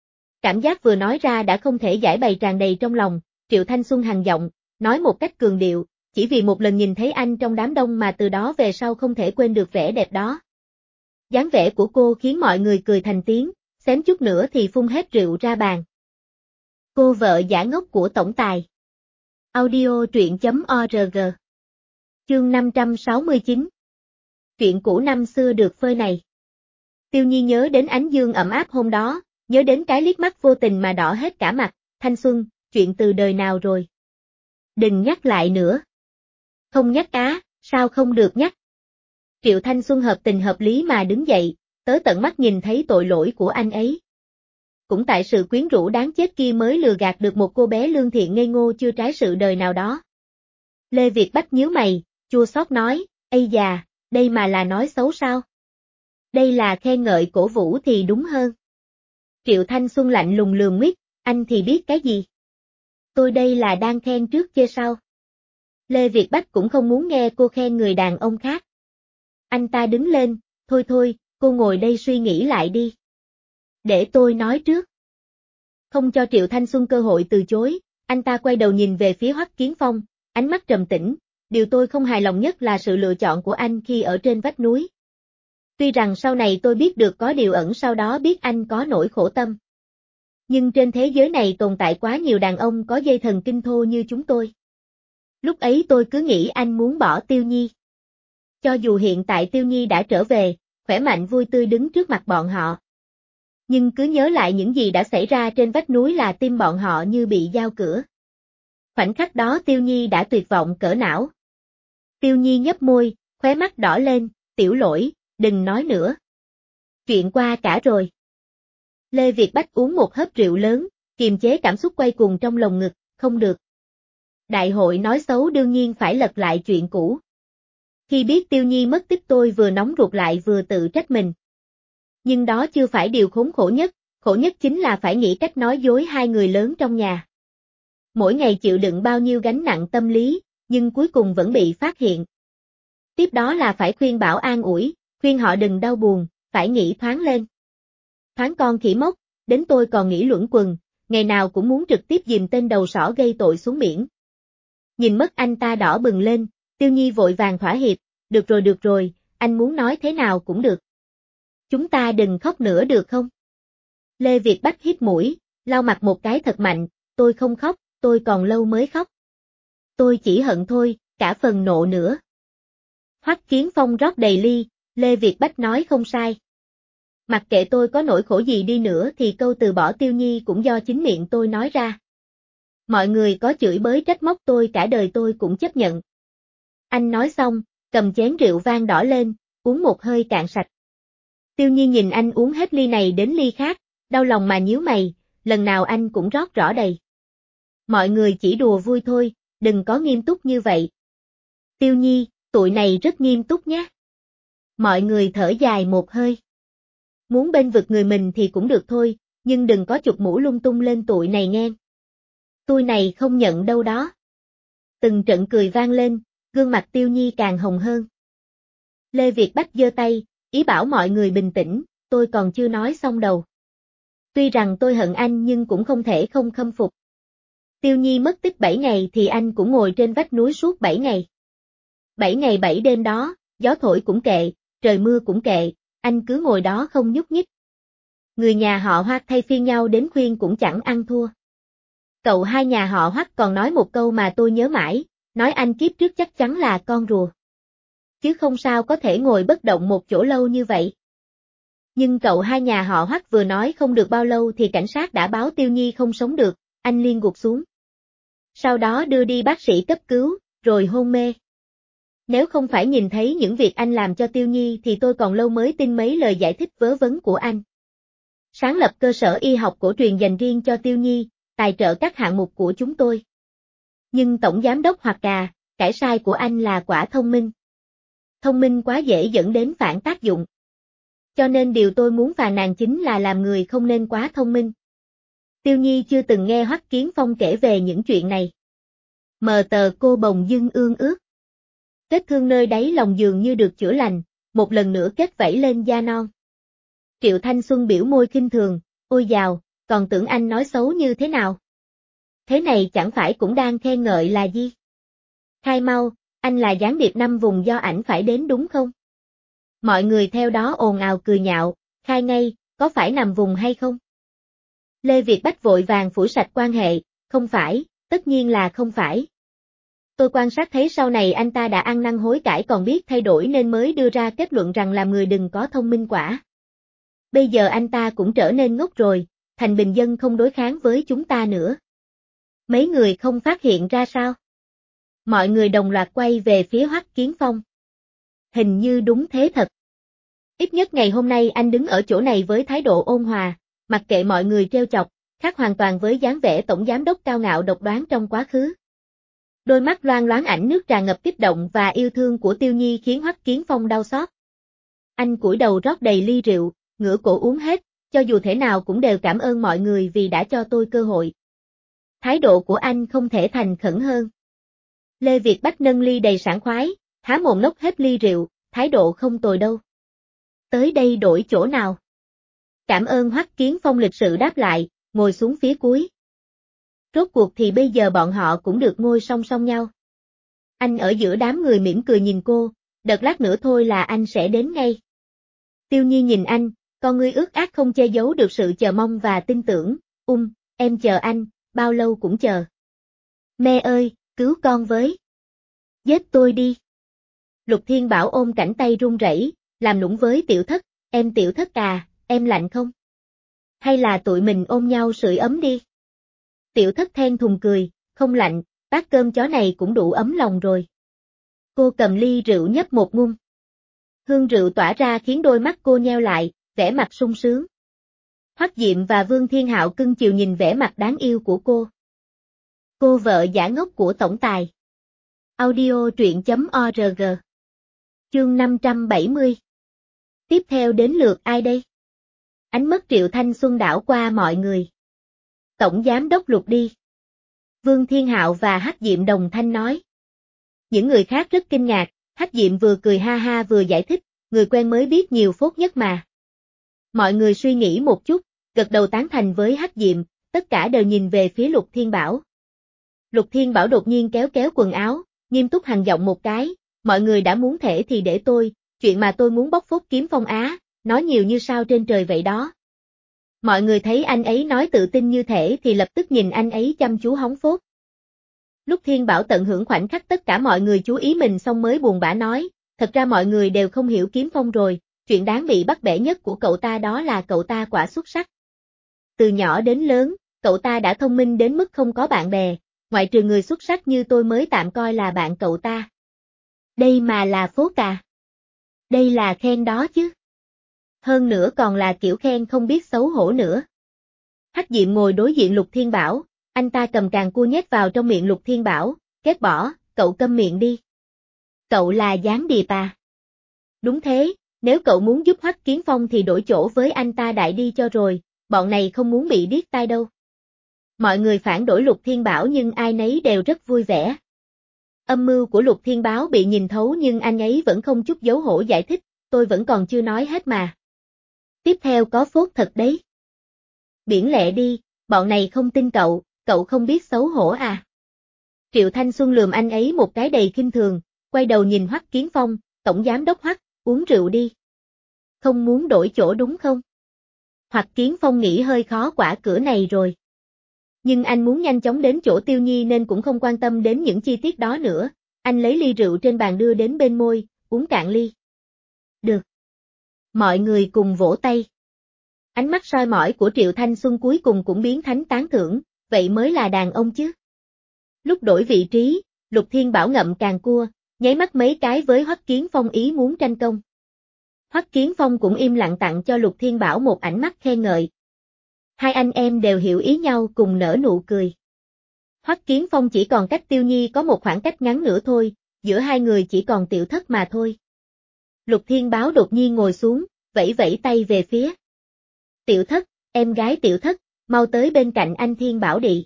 Cảm giác vừa nói ra đã không thể giải bày tràn đầy trong lòng, Triệu Thanh Xuân hằn giọng, nói một cách cường điệu, chỉ vì một lần nhìn thấy anh trong đám đông mà từ đó về sau không thể quên được vẻ đẹp đó. Dáng vẻ của cô khiến mọi người cười thành tiếng, xém chút nữa thì phun hết rượu ra bàn. Cô vợ giả ngốc của tổng tài. Audio truyện.org. Chương 569. Chuyện cũ năm xưa được phơi này. Tiêu Nhi nhớ đến ánh dương ẩm áp hôm đó, nhớ đến cái liếc mắt vô tình mà đỏ hết cả mặt, Thanh Xuân, chuyện từ đời nào rồi? Đừng nhắc lại nữa. Không nhắc á, sao không được nhắc? Triệu Thanh Xuân hợp tình hợp lý mà đứng dậy, tớ tận mắt nhìn thấy tội lỗi của anh ấy. Cũng tại sự quyến rũ đáng chết kia mới lừa gạt được một cô bé lương thiện ngây ngô chưa trái sự đời nào đó. Lê Việt Bách nhíu mày, chua xót nói, ây già, đây mà là nói xấu sao? Đây là khen ngợi cổ vũ thì đúng hơn. Triệu Thanh Xuân lạnh lùng lườm nguyết, anh thì biết cái gì? Tôi đây là đang khen trước chê sau. Lê Việt Bách cũng không muốn nghe cô khen người đàn ông khác. Anh ta đứng lên, thôi thôi, cô ngồi đây suy nghĩ lại đi. Để tôi nói trước. Không cho Triệu Thanh Xuân cơ hội từ chối, anh ta quay đầu nhìn về phía Hoắc Kiến Phong, ánh mắt trầm tĩnh, điều tôi không hài lòng nhất là sự lựa chọn của anh khi ở trên vách núi. Tuy rằng sau này tôi biết được có điều ẩn sau đó biết anh có nỗi khổ tâm. Nhưng trên thế giới này tồn tại quá nhiều đàn ông có dây thần kinh thô như chúng tôi. Lúc ấy tôi cứ nghĩ anh muốn bỏ Tiêu Nhi. Cho dù hiện tại Tiêu Nhi đã trở về, khỏe mạnh vui tươi đứng trước mặt bọn họ. Nhưng cứ nhớ lại những gì đã xảy ra trên vách núi là tim bọn họ như bị dao cửa. Khoảnh khắc đó Tiêu Nhi đã tuyệt vọng cỡ não. Tiêu Nhi nhếch môi, khóe mắt đỏ lên, tiểu lỗi, đừng nói nữa. Chuyện qua cả rồi. Lê Việt Bách uống một hớp rượu lớn, kiềm chế cảm xúc quay cuồng trong lồng ngực, không được. Đại hội nói xấu đương nhiên phải lật lại chuyện cũ. Khi biết Tiêu Nhi mất tích tôi vừa nóng ruột lại vừa tự trách mình. Nhưng đó chưa phải điều khốn khổ nhất chính là phải nghĩ cách nói dối hai người lớn trong nhà. Mỗi ngày chịu đựng bao nhiêu gánh nặng tâm lý, nhưng cuối cùng vẫn bị phát hiện. Tiếp đó là phải khuyên bảo an ủi, khuyên họ đừng đau buồn, phải nghĩ thoáng lên. Thoáng con khỉ mốc, đến tôi còn nghĩ luẩn quẩn, ngày nào cũng muốn trực tiếp dìm tên đầu sỏ gây tội xuống biển. Nhìn mất anh ta đỏ bừng lên, Tiêu Nhi vội vàng thỏa hiệp, được rồi, anh muốn nói thế nào cũng được. Chúng ta đừng khóc nữa được không? Lê Việt Bách hít mũi, lau mặt một cái thật mạnh, tôi không khóc, tôi còn lâu mới khóc. Tôi chỉ hận thôi, cả phần nộ nữa. Hoắc Kiến Phong rót đầy ly, Lê Việt Bách nói không sai. Mặc kệ tôi có nỗi khổ gì đi nữa thì câu từ bỏ Tiêu Nhi cũng do chính miệng tôi nói ra. Mọi người có chửi bới trách móc tôi cả đời tôi cũng chấp nhận. Anh nói xong, cầm chén rượu vang đỏ lên, uống một hơi cạn sạch. Tiêu Nhi nhìn anh uống hết ly này đến ly khác, đau lòng mà nhíu mày, lần nào anh cũng rót rõ đầy. Mọi người chỉ đùa vui thôi, đừng có nghiêm túc như vậy. Tiêu Nhi, tụi này rất nghiêm túc nhé. Mọi người thở dài một hơi. Muốn bênh vực người mình thì cũng được thôi, nhưng đừng có chụp mũ lung tung lên tụi này nghe. Tôi này không nhận đâu đó. Từng trận cười vang lên, gương mặt Tiêu Nhi càng hồng hơn. Lê Việt Bách giơ tay, ý bảo mọi người bình tĩnh, tôi còn chưa nói xong đâu. Tuy rằng tôi hận anh nhưng cũng không thể không khâm phục. Tiêu Nhi mất tích 7 ngày thì anh cũng ngồi trên vách núi suốt 7 ngày. 7 ngày 7 đêm đó, gió thổi cũng kệ, trời mưa cũng kệ, anh cứ ngồi đó không nhúc nhích. Người nhà họ Hoắc thay phiên nhau đến khuyên cũng chẳng ăn thua. Cậu hai nhà họ Hoắc còn nói một câu mà tôi nhớ mãi, nói anh kiếp trước chắc chắn là con rùa. Chứ không sao có thể ngồi bất động một chỗ lâu như vậy. Nhưng cậu hai nhà họ Hoắc vừa nói không được bao lâu thì cảnh sát đã báo Tiêu Nhi không sống được, anh liền gục xuống. Sau đó đưa đi bác sĩ cấp cứu, rồi hôn mê. Nếu không phải nhìn thấy những việc anh làm cho Tiêu Nhi thì tôi còn lâu mới tin mấy lời giải thích vớ vẩn của anh. Sáng lập cơ sở y học cổ truyền dành riêng cho Tiêu Nhi, tài trợ các hạng mục của chúng tôi. Nhưng Tổng Giám đốc hoặc cải sai của anh là quả thông minh. Thông minh quá dễ dẫn đến phản tác dụng. Cho nên điều tôi muốn phàn nàn chính là làm người không nên quá thông minh. Tiêu Nhi chưa từng nghe Hoắc Kiến Phong kể về những chuyện này. Mờ tờ cô bồng dưng ương ướt. Vết thương nơi đáy lòng dường như được chữa lành, một lần nữa kết vảy lên da non. Triệu Thanh Xuân biểu môi khinh thường, ôi dào, còn tưởng anh nói xấu như thế nào? Thế này chẳng phải cũng đang khen ngợi là gì? Khai mau, anh là gián điệp 5 vùng do ảnh phải đến đúng không? Mọi người theo đó ồn ào cười nhạo, khai ngay, có phải nằm vùng hay không? Lê Việt Bách vội vàng phủi sạch quan hệ, không phải, tất nhiên là không phải. Tôi quan sát thấy sau này anh ta đã ăn năn hối cải còn biết thay đổi nên mới đưa ra kết luận rằng làm người đừng có thông minh quả. Bây giờ anh ta cũng trở nên ngốc rồi, thành bình dân không đối kháng với chúng ta nữa. Mấy người không phát hiện ra sao? Mọi người đồng loạt quay về phía Hoắc Kiến Phong. Hình như đúng thế thật. Ít nhất ngày hôm nay anh đứng ở chỗ này với thái độ ôn hòa, mặc kệ mọi người trêu chọc, khác hoàn toàn với dáng vẻ tổng giám đốc cao ngạo độc đoán trong quá khứ. Đôi mắt loang loáng ảnh nước tràn ngập kích động và yêu thương của Tiêu Nhi khiến Hoắc Kiến Phong đau xót. Anh cúi đầu rót đầy ly rượu, ngửa cổ uống hết, cho dù thế nào cũng đều cảm ơn mọi người vì đã cho tôi cơ hội. Thái độ của anh không thể thành khẩn hơn. Lê Việt Bách nâng ly đầy sảng khoái, há mồm nốc hết ly rượu, thái độ không tồi đâu. Tới đây đổi chỗ nào? Cảm ơn Hoắc Kiến Phong lịch sự đáp lại, ngồi xuống phía cuối. Rốt cuộc thì bây giờ bọn họ cũng được ngồi song song nhau. Anh ở giữa đám người mỉm cười nhìn cô, đợt lát nữa thôi là anh sẽ đến ngay. Tiêu Nhi nhìn anh, con ngươi ướt át không che giấu được sự chờ mong và tin tưởng, em chờ anh, bao lâu cũng chờ. Mẹ ơi, cứu con với. Giết tôi đi. Lục Thiên Bảo ôm cảnh tay run rẩy, làm nũng với Tiểu Thất, em Tiểu Thất à, em lạnh không? Hay là tụi mình ôm nhau sưởi ấm đi? Tiểu Thất then thùng cười, không lạnh, bát cơm chó này cũng đủ ấm lòng rồi. Cô cầm ly rượu nhấp một ngụm. Hương rượu tỏa ra khiến đôi mắt cô nheo lại, vẻ mặt sung sướng. Hoắc Diệm và Vương Thiên Hạo cưng chiều nhìn vẻ mặt đáng yêu của cô. Cô vợ giả ngốc của tổng tài. Audio truyện.org. Chương 570. Tiếp theo đến lượt ai đây? Ánh mắt Triệu Thanh Xuân đảo qua mọi người. Tổng giám đốc Lục đi. Vương Thiên Hạo và Hắc Diệm đồng thanh nói. Những người khác rất kinh ngạc, Hắc Diệm vừa cười ha ha vừa giải thích, người quen mới biết nhiều phốt nhất mà. Mọi người suy nghĩ một chút, gật đầu tán thành với Hắc Diệm, tất cả đều nhìn về phía Lục Thiên Bảo. Lục Thiên Bảo đột nhiên kéo kéo quần áo, nghiêm túc hằn giọng một cái, mọi người đã muốn thể thì để tôi, chuyện mà tôi muốn bóc phốt kiếm Phong Á, nói nhiều như sao trên trời vậy đó. Mọi người thấy anh ấy nói tự tin như thể thì lập tức nhìn anh ấy chăm chú hóng phốt. Lúc Thiên Bảo tận hưởng khoảnh khắc tất cả mọi người chú ý mình xong mới buồn bã nói, thật ra mọi người đều không hiểu kiếm phong rồi, chuyện đáng bị bắt bẻ nhất của cậu ta đó là cậu ta quả xuất sắc. Từ nhỏ đến lớn, cậu ta đã thông minh đến mức không có bạn bè, ngoại trừ người xuất sắc như tôi mới tạm coi là bạn cậu ta. Đây mà là phốt à? Đây là khen đó chứ. Hơn nữa còn là kiểu khen không biết xấu hổ nữa. Hắc Diệm ngồi đối diện Lục Thiên Bảo, anh ta cầm càng cua nhét vào trong miệng Lục Thiên Bảo, ghét bỏ, cậu câm miệng đi. Cậu là gián điệp à? Đúng thế, nếu cậu muốn giúp Hoắc Kiến Phong thì đổi chỗ với anh ta đại đi cho rồi, bọn này không muốn bị điếc tai đâu. Mọi người phản đối Lục Thiên Bảo nhưng ai nấy đều rất vui vẻ. Âm mưu của Lục Thiên Bảo bị nhìn thấu nhưng anh ấy vẫn không chút giấu hổ giải thích, tôi vẫn còn chưa nói hết mà. Tiếp theo có phốt thật đấy. Biển lệ đi, bọn này không tin cậu, cậu không biết xấu hổ à. Triệu Thanh Xuân lườm anh ấy một cái đầy khinh thường, quay đầu nhìn Hoắc Kiến Phong, tổng giám đốc Hoắc, uống rượu đi. Không muốn đổi chỗ đúng không? Hoắc Kiến Phong nghĩ hơi khó quả cửa này rồi. Nhưng anh muốn nhanh chóng đến chỗ Tiêu Nhi nên cũng không quan tâm đến những chi tiết đó nữa, anh lấy ly rượu trên bàn đưa đến bên môi, uống cạn ly. Được. Mọi người cùng vỗ tay. Ánh mắt soi mói của Triệu Thanh Xuân cuối cùng cũng biến thánh tán thưởng, vậy mới là đàn ông chứ. Lúc đổi vị trí, Lục Thiên Bảo ngậm càng cua, nháy mắt mấy cái với Hoắc Kiến Phong ý muốn tranh công. Hoắc Kiến Phong cũng im lặng tặng cho Lục Thiên Bảo một ánh mắt khen ngợi. Hai anh em đều hiểu ý nhau cùng nở nụ cười. Hoắc Kiến Phong chỉ còn cách Tiêu Nhi có một khoảng cách ngắn nữa thôi, giữa hai người chỉ còn Tiểu Thất mà thôi. Lục Thiên Bảo đột nhiên ngồi xuống, vẫy vẫy tay về phía. Tiểu Thất, em gái Tiểu Thất, mau tới bên cạnh anh Thiên Bảo đi.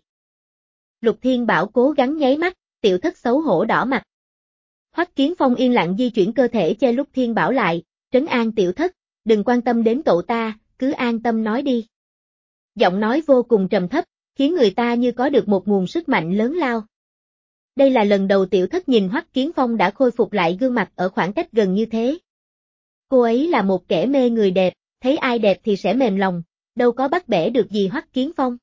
Lục Thiên Bảo cố gắng nháy mắt, Tiểu Thất xấu hổ đỏ mặt. Hoắc Kiến Phong yên lặng di chuyển cơ thể che Lục Thiên Bảo lại, trấn an Tiểu Thất, đừng quan tâm đến cậu ta, cứ an tâm nói đi. Giọng nói vô cùng trầm thấp, khiến người ta như có được một nguồn sức mạnh lớn lao. Đây là lần đầu Tiểu Thất nhìn Hoắc Kiến Phong đã khôi phục lại gương mặt ở khoảng cách gần như thế. Cô ấy là một kẻ mê người đẹp, thấy ai đẹp thì sẽ mềm lòng, đâu có bắt bẻ được gì Hoắc Kiến Phong.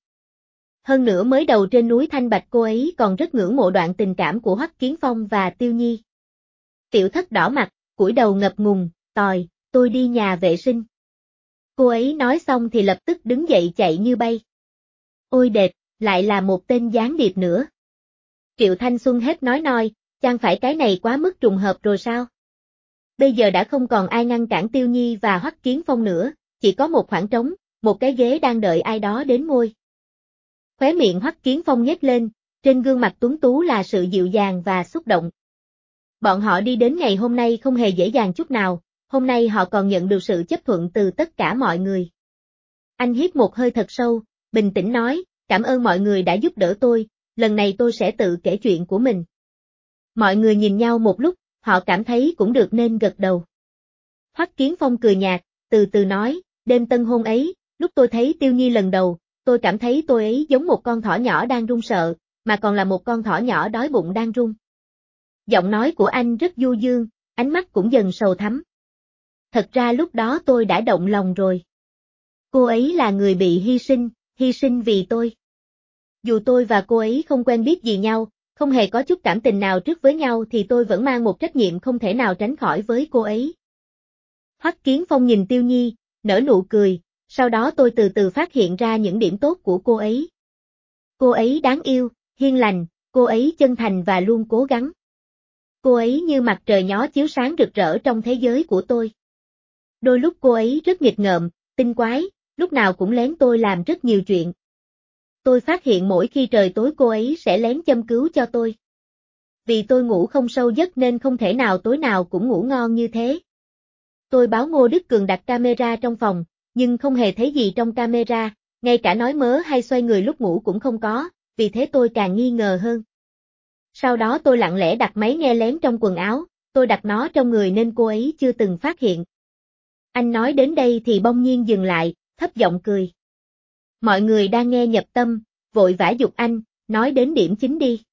Hơn nữa mới đầu trên núi Thanh Bạch cô ấy còn rất ngưỡng mộ đoạn tình cảm của Hoắc Kiến Phong và Tiêu Nhi. Tiểu Thất đỏ mặt, cúi đầu ngập ngùng, tòi, tôi đi nhà vệ sinh. Cô ấy nói xong thì lập tức đứng dậy chạy như bay. Ôi đệt, lại là một tên gián điệp nữa. Triệu Thanh Xuân hết nói noi, chẳng phải cái này quá mức trùng hợp rồi sao? Bây giờ đã không còn ai ngăn cản Tiêu Nhi và Hoắc Kiến Phong nữa, chỉ có một khoảng trống, một cái ghế đang đợi ai đó đến ngồi. Khóe miệng Hoắc Kiến Phong nhếch lên, trên gương mặt tuấn tú là sự dịu dàng và xúc động. Bọn họ đi đến ngày hôm nay không hề dễ dàng chút nào, hôm nay họ còn nhận được sự chấp thuận từ tất cả mọi người. Anh hít một hơi thật sâu, bình tĩnh nói, cảm ơn mọi người đã giúp đỡ tôi, lần này tôi sẽ tự kể chuyện của mình. Mọi người nhìn nhau một lúc, họ cảm thấy cũng được nên gật đầu. Hoắc Kiến Phong cười nhạt, từ từ nói, đêm tân hôn ấy, lúc tôi thấy Tiêu Nhi lần đầu, tôi cảm thấy tôi ấy giống một con thỏ nhỏ đang run sợ, mà còn là một con thỏ nhỏ đói bụng đang run. Giọng nói của anh rất du dương, ánh mắt cũng dần sầu thắm. Thật ra lúc đó tôi đã động lòng rồi. Cô ấy là người bị hy sinh vì tôi. Dù tôi và cô ấy không quen biết gì nhau, không hề có chút cảm tình nào trước với nhau thì tôi vẫn mang một trách nhiệm không thể nào tránh khỏi với cô ấy. Hoắc Kiến Phong nhìn Tiêu Nhi, nở nụ cười, sau đó tôi từ từ phát hiện ra những điểm tốt của cô ấy. Cô ấy đáng yêu, hiền lành, cô ấy chân thành và luôn cố gắng. Cô ấy như mặt trời nhó chiếu sáng rực rỡ trong thế giới của tôi. Đôi lúc cô ấy rất nghịch ngợm, tinh quái, lúc nào cũng lén tôi làm rất nhiều chuyện. Tôi phát hiện mỗi khi trời tối cô ấy sẽ lén châm cứu cho tôi. Vì tôi ngủ không sâu giấc nên không thể nào tối nào cũng ngủ ngon như thế. Tôi báo Ngô Đức Cường đặt camera trong phòng, nhưng không hề thấy gì trong camera, ngay cả nói mớ hay xoay người lúc ngủ cũng không có, vì thế tôi càng nghi ngờ hơn. Sau đó tôi lặng lẽ đặt máy nghe lén trong quần áo, tôi đặt nó trong người nên cô ấy chưa từng phát hiện. Anh nói đến đây thì bỗng nhiên dừng lại, thấp giọng cười. Mọi người đang nghe nhập tâm, vội vã giục anh, nói đến điểm chính đi.